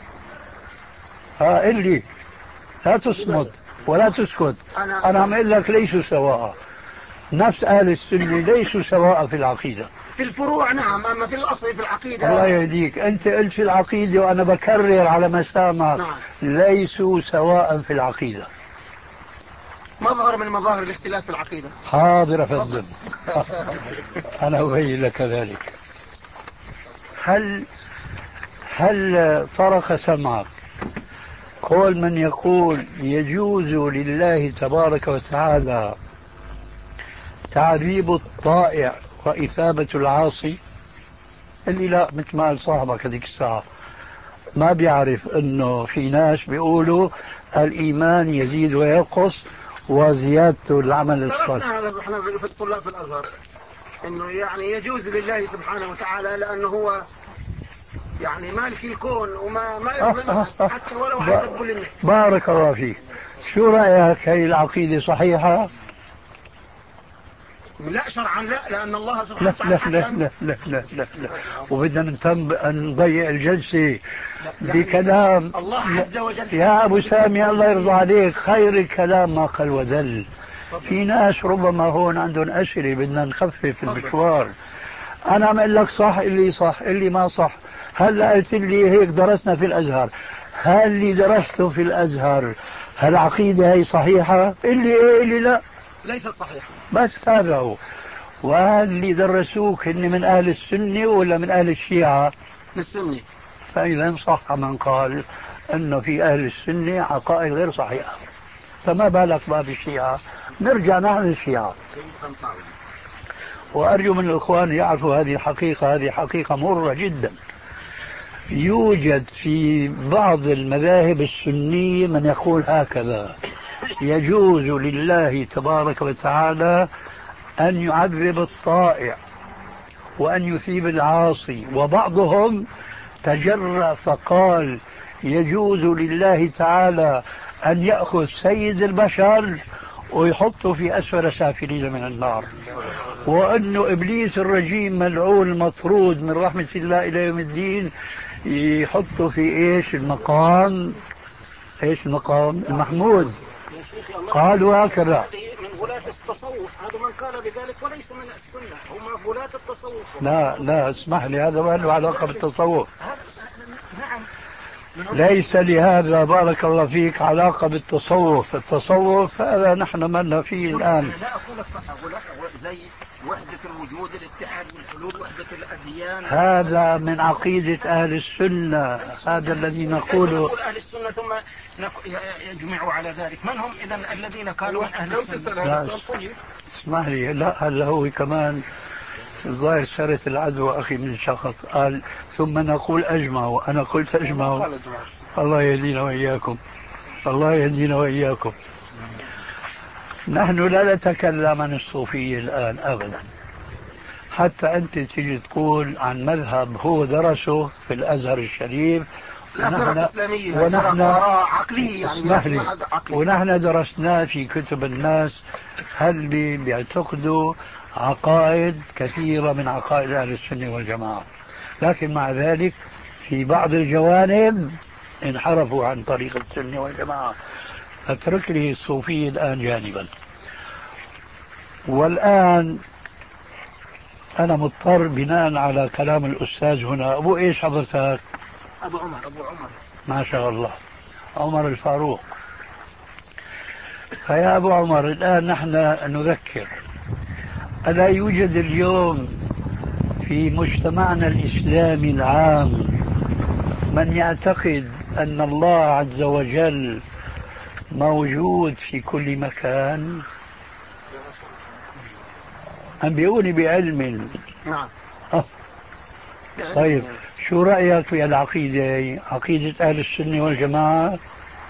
ها اللي لا تصمت ولا تسكت. أنا, أنا عم أقول لك ليسوا سواء. نفس أهل السنة ليسوا سواء في العقيدة. في الفروع نعم، أما في الأصل في العقيدة. الله يهديك، أنت قلت في العقيدة وأنا بكرر على مسامك. نعم. ليسوا سواء في العقيدة. مظهر من مظاهر الاختلاف في العقيدة. حاضر أفندم. أنا أبين لك ذلك. هل هل طرق سمعك قول من يقول يجوز لله تبارك وتعالى تعذيب الطائع وإثابة العاصي؟ اللي لا مثل ما قال صاحبك هذيك الساعة ما بيعرف انه في ناس بيقولوا الايمان يزيد وينقص وزيادته العمل الصالح. هذا احنا في الطلاب في الازهر انه يعني يجوز لله سبحانه وتعالى لانه هو يعني مالك الكون وما ما يظلم حتى ولو حسب كل الناس. بارك الله فيك. شو رايك هي العقيده صحيحه؟ لا شرعا لا، لأن الله سبحانه وتعالى لا لا لا لا لا لا لا وبدنا نضيع الجلسة بكلام الله عز وجل. يا أبو سامي الله يرضى عليك، خير الكلام ما قل ودل. في ناس ربما هون عندهم أسئلة بدنا نخفف المشوار. أنا عم أقول لك صح اللي صح اللي ما صح. هلا قلت لي هيك درسنا في الأزهر، هل اللي درسته في الأزهر هالعقيدة هي صحيحة؟ اللي إيه اللي لا ليست صحيحة. بس هذا هو. وهل اللي درسوك هن من أهل السنة ولا من أهل الشيعة؟ من السنة. فإذا صح من قال أنه في أهل السنة عقائد غير صحيحة، فما بالك باب الشيعة. نرجع نحن للشيعة، وأرجو من الإخوان يعرفوا هذه الحقيقة. هذه حقيقة مرة جدا. يوجد في بعض المذاهب السنية من يقول هكذا: يجوز لله تبارك وتعالى أن يعذب الطائع وأن يثيب العاصي. وبعضهم تجرأ فقال يجوز لله تعالى أن يأخذ سيد البشر ويحطه في أسفل سافلين من النار، وأنه إبليس الرجيم ملعون المطرود من رحمة الله إلى يوم الدين يحطه في إيش المقام إيش المقام المحمود. قالوا هكذا من غلاة التصوف. هذا من قال بذلك وليس من السنة، هم غلاة التصوف. لا لا اسمح لي، هذا ما له علاقة بالتصوف. نعم. ليس لهذا بارك الله فيك علاقة بالتصوف. التصوف هذا نحن مالنا فيه الآن. لا أقول زي وحدة الوجود، الاتحاد والحلول، وحدة الأديان. هذا من عقيدة أهل السنة. هذا الذي نقوله أهل السنة ثم يجمعوا على ذلك. من هم إذن الذين قالوا من أهل السنة؟ اسمح لي، لا هذا هو كمان الظاهر سرت العدوى أخي من شخص قال ثم نقول أجمع وأنا قلت أجمع. الله يهدينا وإياكم، الله يهدينا وإياكم. نحن لا نتكلم عن الصوفية الآن أبدا، حتى أنت تجي تقول عن مذهب هو درسه في الأزهر الشريف ونحن إسلامية ونحن عقلية يعني ونحن درسناه في كتب الناس. هل بيعتقدوا عقائد كثيرة من عقائد أهل السنة والجماعة، لكن مع ذلك في بعض الجوانب انحرفوا عن طريق السنة والجماعة. اترك لي الصوفية الآن جانبا. والآن أنا مضطر بناء على كلام الأستاذ هنا. أبو إيش حضرتك؟ أبو عمر. أبو عمر ما شاء الله، عمر الفاروق. فيا أبو عمر، الآن نحن نذكر، ألا يوجد اليوم في مجتمعنا الإسلامي العام من يعتقد أن الله عز وجل موجود في كل مكان؟ أنبئوني بعلم. نعم. أه. طيب شو رأيك في العقيدة، عقيدة أهل السنة والجماعة؟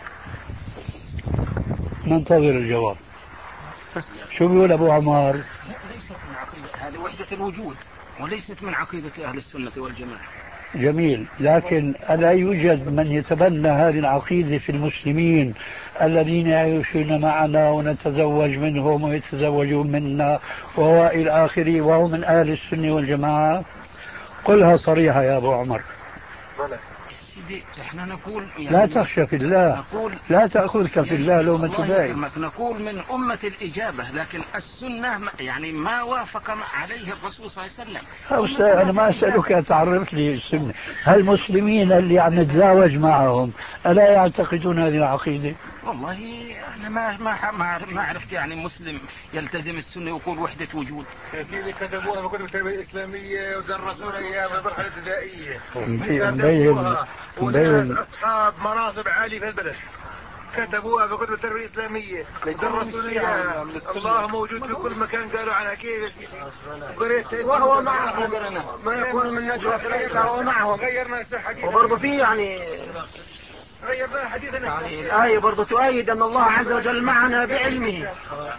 ننتظر الجواب. شو بيقول أبو عمر؟ ليست من عقيدة، هذه وحدة الوجود وليست من عقيدة أهل السنة والجماعة. جميل، لكن ألا يوجد من يتبنى هذه العقيدة في المسلمين الذين يعيشون معنا ونتزوج منهم ويتزوجون منا وإلى آخره وهم من أهل السنة والجماعة؟ قلها صريحة يا أبو عمر. سيدي احنا نقول يعني لا تخشى في الله، نقول لا تأخذك في الله لومة لائم. نقول من أمة الإجابة، لكن السنة يعني ما وافق عليه الرسول صلى الله عليه وسلم. أستاذ أنا ما أسألك تعرف لي السنة. هل المسلمين اللي عم نتزاوج معهم ألا يعتقدون هذه العقيدة؟ والله أنا ما ما ما ما عرفت يعني مسلم يلتزم السنة ويقول وحدة وجود. يا سيدي كتبوها في كتب التربية الإسلامية ودرسونا إياها في المرحلة الابتدائية. مبين وناس أصحاب مناصب عالية في البلد كتبوها في كتب التربية الإسلامية ودرسونا إياها. الله موجود في كل مكان قالوا عنها كيف يا سيدي؟ قريت وهو معهم ما يكون من نجوى ثلاثة وهو معهم. غيرنا حديث وبرضه في يعني غيرنا حديثنا يعني الآية برضه تؤيد أن الله عز وجل معنا بعلمه.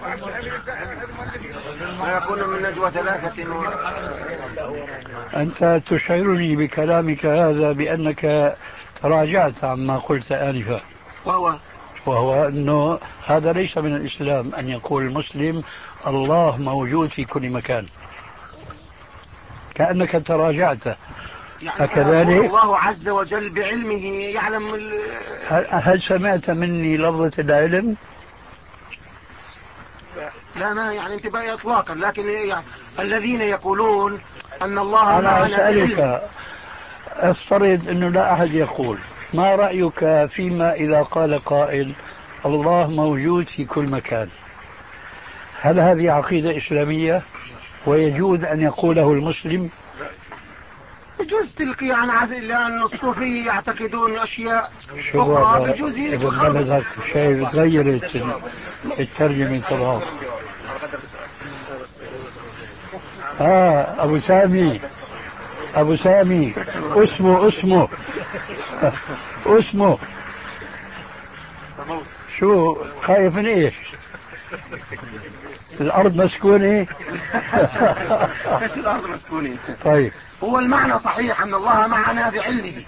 ما يكون من نجوى ثلاثة. أنت تشعرني بكلامك هذا بأنك تراجعت عما قلت آنفا، وهو وهو أنه هذا ليس من الإسلام أن يقول المسلم الله موجود في كل مكان، كأنك تراجعت. يعني أكذلك؟ الله عز وجل بعلمه يعلم ال... هل سمعت مني لفظة العلم؟ لا ما يعني انتباه إطلاقا، لكن يعني الذين يقولون أن الله أنا أسألك، افترض أنه لا أحد يقول، ما رأيك فيما إذا قال قائل الله موجود في كل مكان؟ هل هذه عقيدة إسلامية ويجوز أن يقوله المسلم؟ بجوز تلك يعني عزيز، لأن الصوفية يعتقدون أشياء أخرى بجوز بلدك شيء تغيرت الترجمة طبعا. آه أبو سامي، أبو سامي اسمه اسمه اسمه شو خايف من إيش؟ الأرض مسكونة. ايش الأرض مسكونة؟ طيب هو المعنى صحيح أن الله معنا بعلمه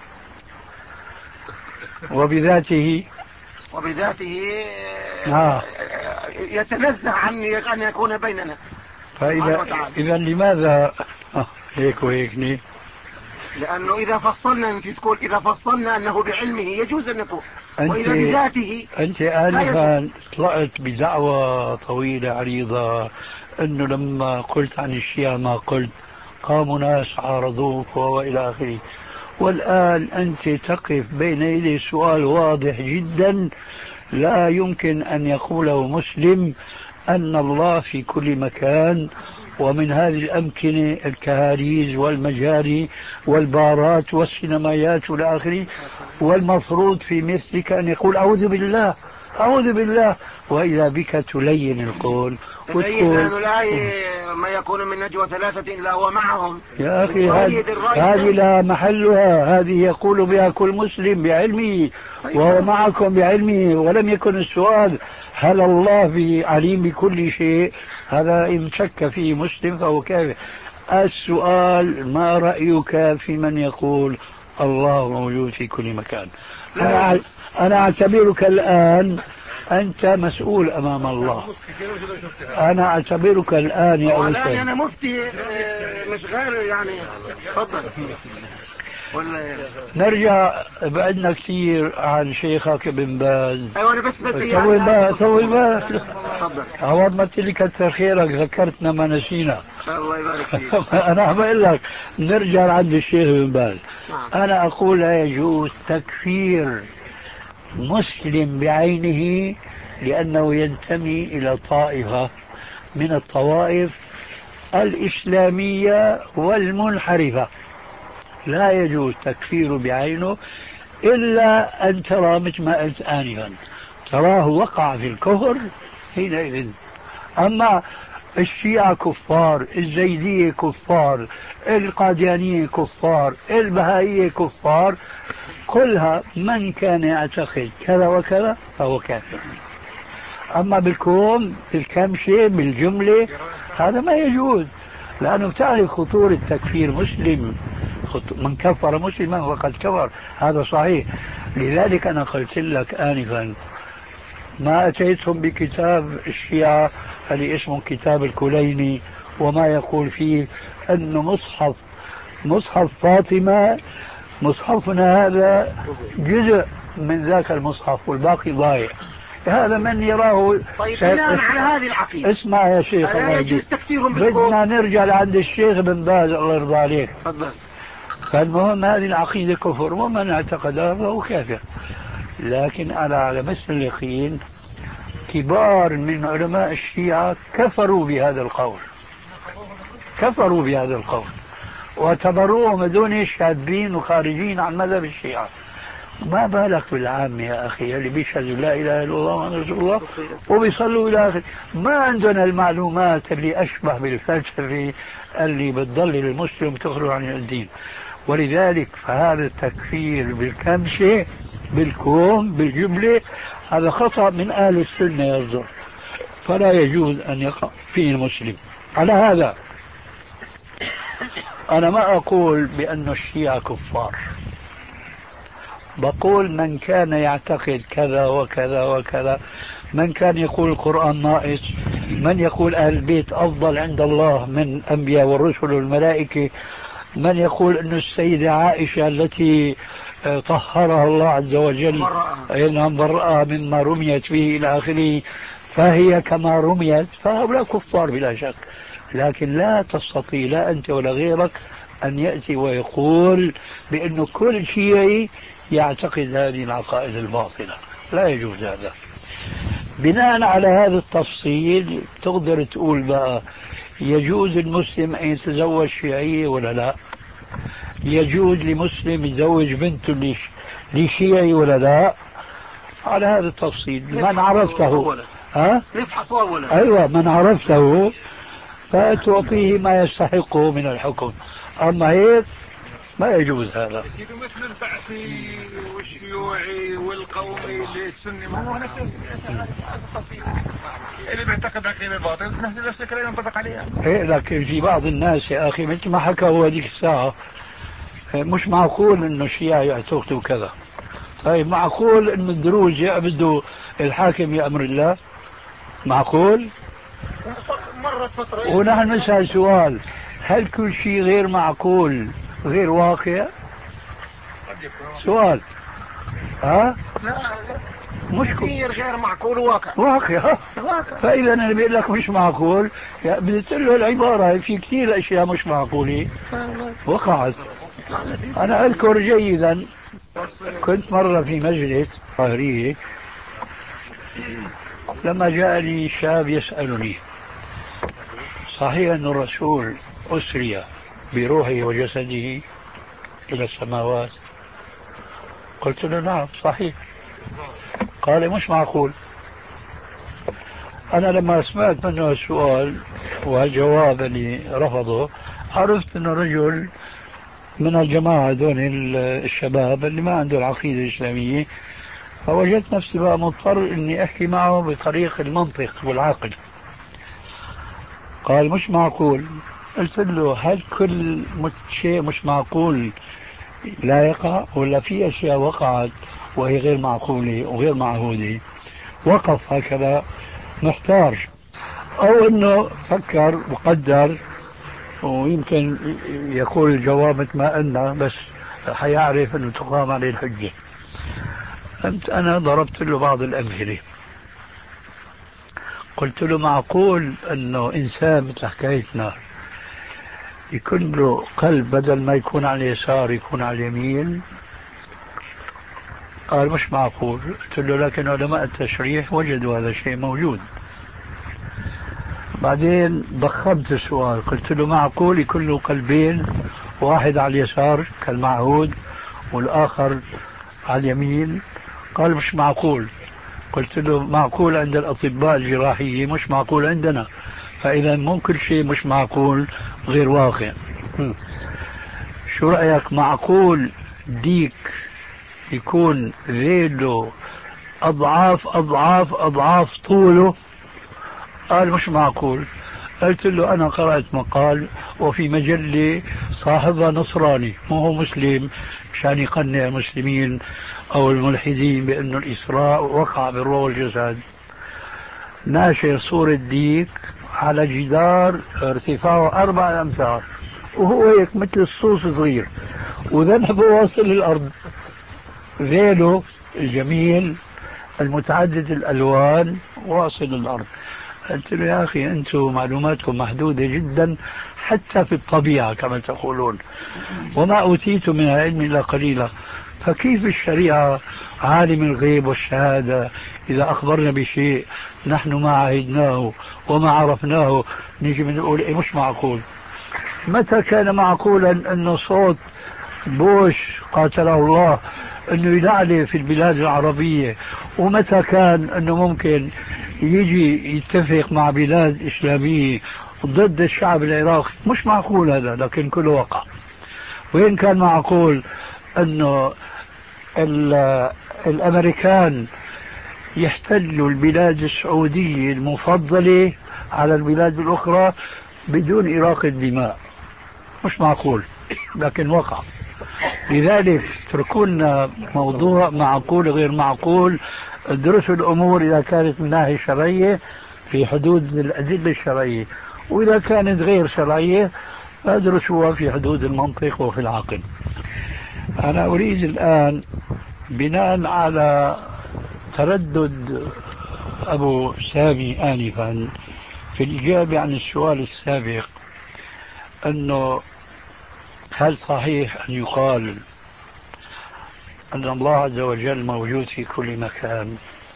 وبذاته وبذاته آه. يتنزه عن أن يكون بيننا. فإذا إذا لماذا آه هيك وهيك؟ لأنه إذا فصلنا نسيت تقول إذا فصلنا أنه بعلمه يجوز أن نقول، وإذا بذاته. أنت آنفا طلعت بدعوة طويلة عريضة أنه لما قلت عن الشيعة ما قلت قاموا ناس عارضوك وإلى آخره، والآن أنت تقف بين يدي سؤال واضح جدا لا يمكن أن يقوله مسلم أن الله في كل مكان، ومن هذه الأمكنة الكهاريز والمجاري والبارات والسينمايات والآخرين، والمفروض في مثلك أن يقول أعوذ بالله أعوذ بالله، وإذا بك تلين القول وتقول الآية ما يكون من نجوى ثلاثة إلا هو معهم. يا أخي هذه لا محلها، هذه يقول بها كل مسلم بعلمه وهو معكم بعلمه، ولم يكن السؤال هل الله بعليم بكل شيء، هذا إن شك فيه مسلم فهو كافر. السؤال ما رأيك في من يقول الله موجود في كل مكان؟ أنا أنا أعتبرك الآن أنت مسؤول أمام الله، أنا أعتبرك الآن يا والآن أستاذ أنا مفتي مش غير يعني. تفضل. ولا نرجع بعدنا كثير عن شيخك ابن باز. أيوة أنا بس بدي طول بالك طول بالك. تفضل. عوض ما تلك كتر خيرك ذكرتنا ما نسينا. الله يبارك فيك. أنا عم بقول لك نرجع عند الشيخ ابن باز. أنا أقول لا يجوز تكفير مسلم بعينه لأنه ينتمي إلى طائفة من الطوائف الإسلامية والمنحرفة. لا يجوز تكفيره بعينه إلا أن ترى مثل ما قلت آنفا، تراه وقع في الكفر حينئذ. أما الشيعة كفار، الزيدية كفار، القاديانية كفار، البهائية كفار، كلها من كان يعتقد كذا وكذا فهو كافر. أما بالكون بالكمشة بالجملة هذا ما يجوز، لأنه بتعرف خطورة تكفير مسلم. من كفر مسلما وقد كفر، هذا صحيح. لذلك أنا قلت لك آنفا ما أتيتهم بكتاب الشيعة اللي اسمه كتاب الكليني وما يقول فيه أنه مصحف مصحف فاطمة مصحفنا هذا جزء من ذاك المصحف والباقي ضايع. هذا من يراه. طيب بناء على هذه العقيدة اسمع يا شيخ، لا يجوز تكفيرهم بالكفر. بدنا نرجع لعند الشيخ بن باز الله يرضى عليك. تفضل. فالمهم هذه العقيدة كفر، ومن اعتقدها فهو كافر. لكن أنا على مثل اليقين كبار من علماء الشيعة كفروا بهذا القول، كفروا بهذا القول واعتبروهم هذول شاذين وخارجين عن مذهب الشيعة. ما بالك بالعام يا أخي اللي بيشهدوا لا إله إلا الله محمد رسول الله وبيصلوا إلى آخره. ما عندنا المعلومات اللي أشبه بالفلسفة اللي بتضل المسلم تخرج عن الدين. ولذلك فهذا التكفير بالكمشة بالكوم بالجملة هذا خطأ من أهل السنة يصدر، فلا يجوز أن يقع فيه المسلم. على هذا أنا ما أقول بأن الشيعة كفار، بقول من كان يعتقد كذا وكذا وكذا، من كان يقول القرآن ناقص، من يقول أهل البيت أفضل عند الله من الأنبياء والرسل والملائكة، من يقول أن السيدة عائشة التي طهرها الله عز وجل إنها برأها مما رميت به إلى آخره فهي كما رميت، فهؤلاء كفار بلا شك. لكن لا تستطيع لا أنت ولا غيرك أن يأتي ويقول بأنه كل شيء يعتقد هذه العقائد الباطلة، لا يجوز هذا. بناء على هذا التفصيل تقدر تقول بقى يجوز المسلم أن يتزوج شيعية ولا لا؟ يجوز لمسلم يزوج بنته لشيعي ولا لا؟ على هذا التفصيل من عرفته ها؟ نفحص أولا. أيوة من عرفته فتعطيه ما يستحقه من الحكم، أما هيك ما يجوز هذا. مثل البعثي والشيوعي والقومي السني ما هو نفس التصفيق اللي بيعتقد عقيدة باطل نفس نفس الكلام ينطبق عليها. إيه لكن في بعض الناس يا أخي مثل ما حكى هو هذيك الساعة مش معقول إنه الشيعة يعتقدوا كذا. طيب معقول إنه الدروز يعبدوا الحاكم بأمر الله؟ معقول؟ مرت فترة ونحن نسأل سؤال، هل كل شيء غير معقول غير واقع؟ سؤال ها؟ لا لا مش كثير غير معقول واقع واقع. فإذا أنا بقول لك مش معقول بدي له العبارة في كثير أشياء مش معقولة وقعت. أنا أذكر جيدا كنت مرة في مجلس قاهرية لما جاءني شاب يسألني صحيح أن الرسول أسري بروحه وجسده إلى السماوات؟ قلت له نعم صحيح. قال مش معقول. أنا لما سمعت منه السؤال والجواب اللي رفضه عرفت أنه رجل من الجماعة دون الشباب اللي ما عنده العقيدة الإسلامية، فوجدت نفسي بقى مضطر أني أحكي معه بطريق المنطق والعقل. قال مش معقول. قلت له هل كل شيء مش معقول لا يقع، ولا في أشياء وقعت وهي غير معقولة وغير معهودة؟ وقف هكذا محتار، أو أنه فكر وقدر ويمكن يقول الجواب مثل ما قلنا بس حيعرف أنه تقام عليه الحجة. أنا ضربت له بعض الأمثلة، قلت له معقول أنه إنسان مثل حكايتنا يكون له قلب بدل ما يكون على اليسار يكون على اليمين؟ قال مش معقول. قلت له لكن علماء التشريح وجدوا هذا الشيء موجود. بعدين ضخمت السؤال، قلت له معقول يكون له قلبين، واحد على اليسار كالمعهود والآخر على اليمين؟ قال مش معقول. قلت له معقول عند الأطباء الجراحيين، مش معقول عندنا، فإذا مو كل شيء مش معقول غير واقع. شو رأيك معقول ديك يكون ذيله أضعاف أضعاف أضعاف طوله؟ قال مش معقول. قلت له أنا قرأت مقال وفي مجلة صاحبها نصراني مو هو مسلم مشان يقنع المسلمين أو الملحدين بأنه الإسراء وقع بالروح والجسد، ناشر صورة ديك على جدار ارتفاعه أربع أمتار وهو هيك مثل الصوص صغير وذنبه واصل للأرض، ذيله الجميل المتعدد الألوان واصل للأرض. قلت له يا أخي أنتم معلوماتكم محدودة جدا حتى في الطبيعة كما تقولون، وما أوتيتم من العلم إلا قليلا، فكيف الشريعة عالم الغيب والشهادة إذا أخبرنا بشيء نحن ما عهدناه وما عرفناه نجي نقول إيه مش معقول؟ متى كان معقولا أنه صوت بوش قاتله الله أنه يلعلي في البلاد العربية، ومتى كان أنه ممكن يجي يتفق مع بلاد إسلامية ضد الشعب العراقي؟ مش معقول هذا، لكن كله وقع. وين كان معقول أنه الأمريكان يحتلوا البلاد السعودية المفضلة على البلاد الأخرى بدون إراقة دماء؟ مش معقول، لكن وقع. لذلك تركونا موضوع معقول غير معقول، ادرسوا الأمور إذا كانت من ناحية شرعية في حدود الأدلة الشرعية، وإذا كانت غير شرعية فادرسوها في حدود المنطق وفي العقل. أنا أريد الآن بناء على تردد أبو سامي آنفا في الإجابة عن السؤال السابق أنه هل صحيح أن يقال أن الله عز وجل موجود في كل مكان؟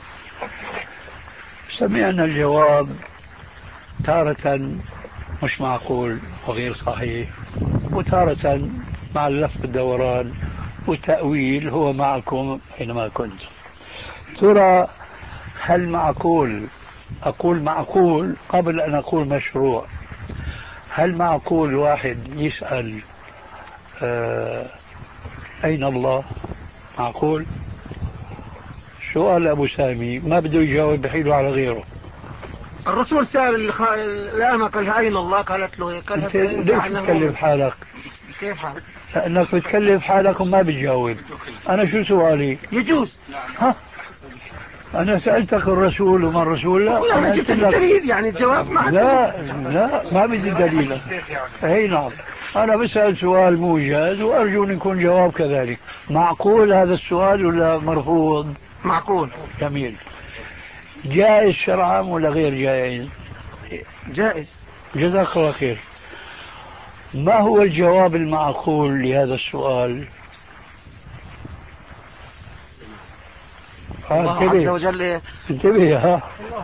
سمعنا الجواب تارة مش معقول وغير صحيح، وتارة مع اللف والدوران وتأويل هو معكم حينما كنت. ترى هل معقول، أقول معقول قبل أن أقول مشروع، هل معقول واحد يسأل آه أين الله؟ معقول؟ سؤال أبو سامي ما بده يجاوب بحيله على غيره. الرسول سأل الأمة قال أين الله؟ قالت له قال أنت ليش تكلف حالك؟ كيف حالك؟ لأنك بتكلف حالك وما بتجاوب. أنا شو سؤالي؟ يجوز. ها؟ أنا سألتك الرسول وما الرسول؟ لا أنا جبت الدليل يعني الجواب ما لا لا ما بدي دليل. أي نعم، أنا بسأل سؤال موجز وأرجو أن يكون جواب كذلك. معقول هذا السؤال ولا مرفوض؟ معقول. جميل. جائز شرعا ولا غير جائز؟ جائز. جزاك الله خير. ما هو الجواب المعقول لهذا السؤال؟ الله عز وجل انتبه. ها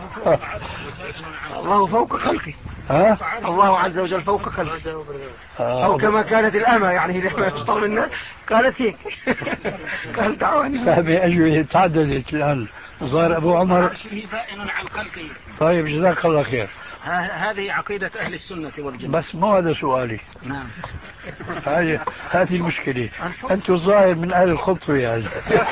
الله فوق خلقه. ها الله عز وجل فوق خلقه. أو كما كانت الأمة يعني لما يشطر منا قالت هيك. قال دعواني فهمي أجوبة تعددت الآن. ظهر أبو عمر. بائن عن خلقه. طيب جزاك الله خير. هذه عقيدة أهل السنة والجماعة. بس مو هذا سؤالي. نعم. هذه هذه المشكلة. أنتم ظاهر من أهل الخطوة يعني.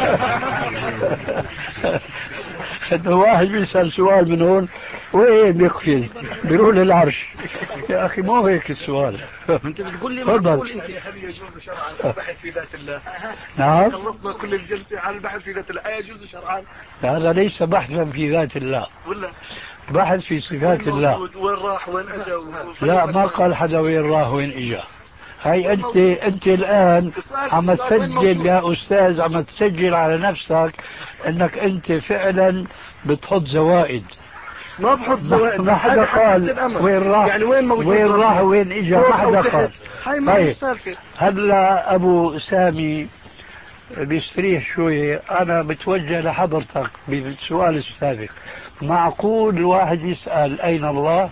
إنه واحد بيسأل سؤال من هون وإيه بيقفز بيروح للعرش. يا أخي مو هيك السؤال. أنت بتقول لي تفضل. أنت هل يجوز شرعا البحث في ذات الله؟ نعم. خلصنا كل الجلسة على البحث في ذات الله، يجوز شرعا؟ هذا ليس بحثا في ذات الله، ولا بحث في صفات الله. وين راح وين اجى؟ لا ما قال حدا وين راح وين اجى. هاي انت انت الان عم تسجل يا استاذ، عم تسجل على نفسك انك انت فعلا بتحط زوائد. ما بحط زوائد. ما حدا قال وين راح يعني وين موجود وين راح وين اجى، ما حدا قال. هاي ما هي السالفه. هلا ابو سامي بيستريح شوية. أنا بتوجه لحضرتك بالسؤال السابق. معقول الواحد يسأل أين الله؟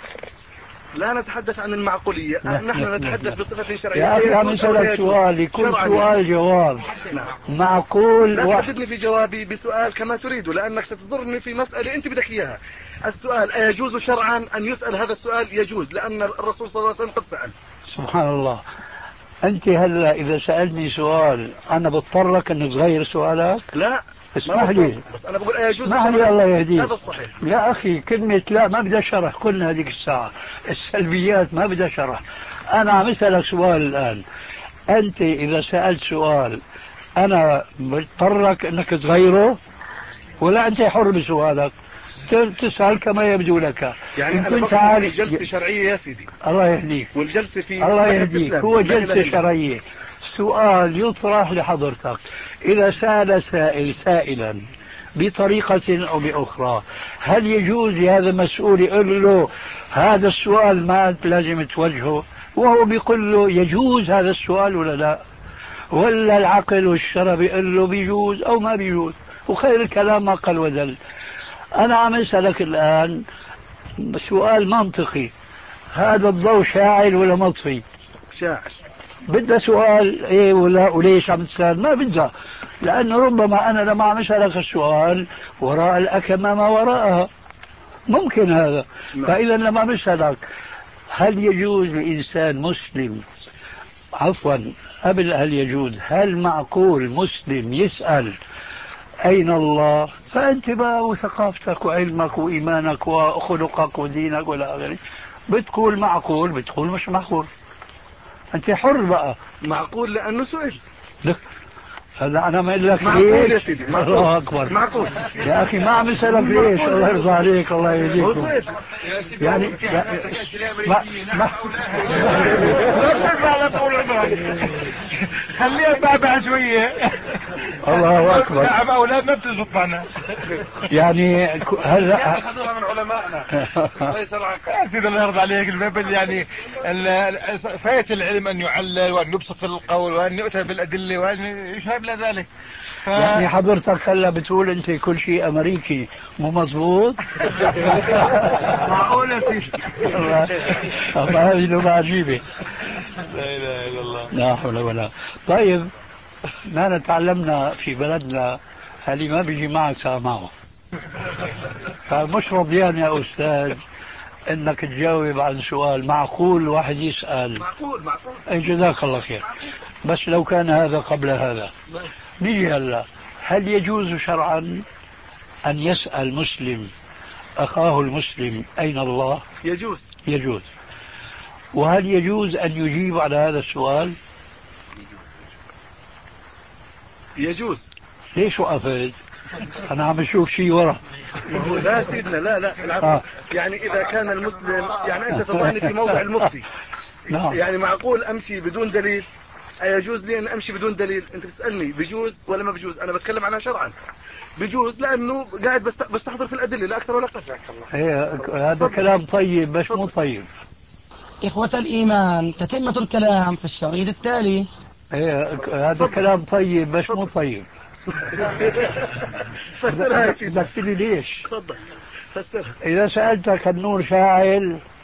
لا نتحدث عن المعقولية، نحن نتحدث بصفة شرعية. يا أخي عم نسألك سؤال، يكون سؤال جواب. نعم. معقول لا تحدثني في جوابي بسؤال كما تريد، لأنك ستضرني في مسألة أنت بدك إياها. السؤال أيجوز شرعا أن يسأل هذا السؤال؟ يجوز، لأن الرسول صلى الله عليه وسلم قد سأل. سبحان الله. أنت هلا إذا سألني سؤال أنا بضطرك أن تغير سؤالك؟ لا اسمح لي. بس أنا بقول أيجوز. اسمح لي الله يهديك. هذا الصحيح. يا أخي كلمة لا ما بدها شرح، قلنا هذيك الساعة السلبيات ما بدها شرح. أنا عم أسألك سؤال الآن. أنت إذا سألت سؤال أنا بضطرك أنك تغيره ولا أنت حر بسؤالك تسأل كما يبدو لك؟ يعني أنا كنت عارف جلسة شرعية يا سيدي. الله يهديك. والجلسة في الله يهديك هو جلسة شرعية. سؤال يطرح لحضرتك. إذا سأل سائل سائلا بطريقة أو بأخرى، هل يجوز لهذا المسؤول يقول له هذا السؤال ما لازم توجهه، وهو بيقول له يجوز هذا السؤال ولا لا؟ ولا العقل والشرع بيقول له بيجوز أو ما بيجوز؟ وخير الكلام ما قل ودل. أنا عم أسألك الآن سؤال منطقي. هذا الضوء شاعل ولا مطفي؟ شاعل. بدها سؤال ايه ولا وليش عم تسأل؟ ما بدها، لأنه ربما أنا لما عم أسألك السؤال وراء الأكمة ما وراءها ممكن هذا. فإذا لما بسألك هل يجوز لإنسان مسلم، عفوا قبل هل يجوز، هل معقول مسلم يسأل أين الله؟ فأنت بقى وثقافتك وعلمك وإيمانك وخلقك ودينك ولا غيره بتقول معقول، بتقول مش معقول. أنت حر بقى. معقول لأنه سئل. هلا أنا ما أقول لك معقول ليش يا سيدي. معقول. الله أكبر. معقول يا أخي ما عم أسألك ليش. الله يرضى عليك الله يهديك. يعني ما ما خليها تتابع شوية. الله أكبر. نعم أولادنا بتزبط معنا. يعني هلا خذوها من علمائنا. الله يسرعك يا سيدي الله يرضى عليك. الباب يعني فاية العلم أن يعلل وأن يبسط القول وأن يؤتى بالأدلة وأن يشهد لذلك. ف... يعني حضرتك هلا بتقول أنت كل شيء أمريكي مو مضبوط؟ معقول يا سيدي. الله هذه لغة عجيبة. لا إله إلا الله. لا حول ولا. طيب ما تعلمنا في بلدنا هذه ما بيجي معك ساعة معه. فمش رضيان يا أستاذ انك تجاوب عن سؤال معقول واحد يسأل. معقول معقول. اي جزاك الله خير. بس لو كان هذا قبل هذا نيجي هلا. هل يجوز شرعا ان يسأل مسلم اخاه المسلم اين الله؟ يجوز. يجوز. وهل يجوز ان يجيب على هذا السؤال؟ يجوز. ليش وقفت؟ أنا عم أشوف شيء ورا. لا سيدنا لا لا العفو. آه. يعني إذا كان المسلم يعني أنت تضعني في موضع المفتي. نعم. يعني معقول أمشي بدون دليل؟ أيجوز لي أن أمشي بدون دليل؟ أنت بتسألني بيجوز ولا ما بيجوز؟ أنا بتكلم عنها شرعا. بيجوز لأنه قاعد بستحضر في الأدلة لا أكثر ولا أقل. إيه هذا كلام طيب بس مو طيب. إخوة الإيمان تتمة الكلام في الشريط التالي. إيه هذا كلام طيب بس مو طيب. فسرها يا سيدي. بدك تقول لي ليش؟ تفضل فسرها. إذا سألتك النور شاعل